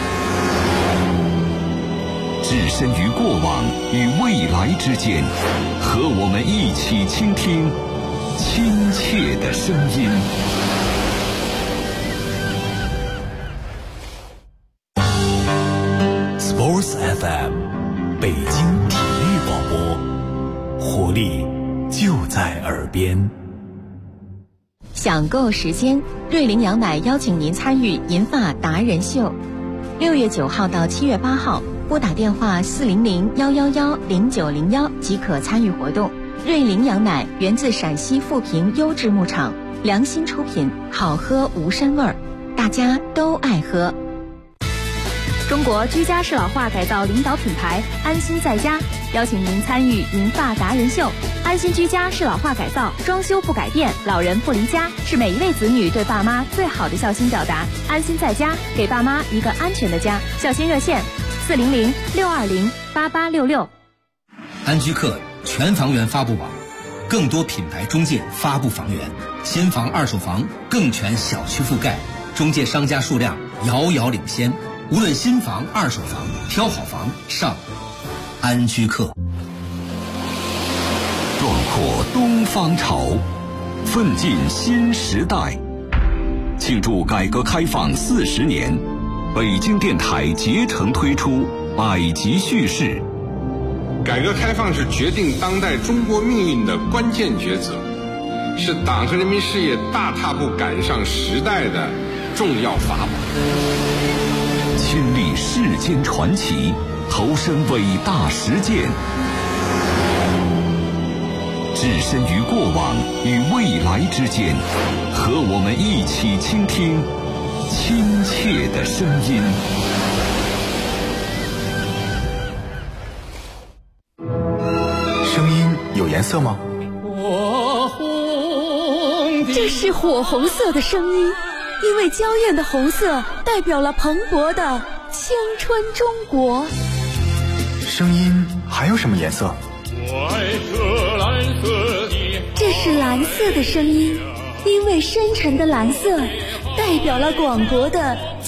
置身于过往与未来之间，和我们一起倾听亲切的声音。Sports FM， 北京体育广播，活力就在耳边。 享购时间，瑞麟羊奶邀请您参与银发达人秀，6月9号到7月8号，拨打电话400-111-0901即可参与活动。瑞麟羊奶源自陕西富平优质牧场，良心出品，好喝无膻味儿，大家都爱喝。 中国居家适老化改造领导品牌安心在家邀请您参与银发达人秀。安心居家适老化改造，装修不改变，老人不离家，是每一位子女对爸妈最好的孝心表达。安心在家，给爸妈一个安全的家。孝心热线400-620-8866。 安居客全房源发布网，更多品牌中介发布房源，新房二手房更全小区覆盖，中介商家数量遥遥领先。无论新房二手房，挑好房上安居客。 壮阔东方潮，奋进新时代。庆祝改革开放40年，北京电台竭诚推出百集叙事。 改革开放是决定当代中国命运的关键抉择，是党和人民事业大踏步赶上时代的重要法宝。 亲历世间传奇，投身伟大实践，置身于过往与未来之间，和我们一起倾听亲切的声音。 声音有颜色吗？ 这是火红色的声音，因为娇艳的红色代表了蓬勃的青春中国。 声音还有什么颜色？ 这是蓝色的声音，因为深沉的蓝色代表了广博的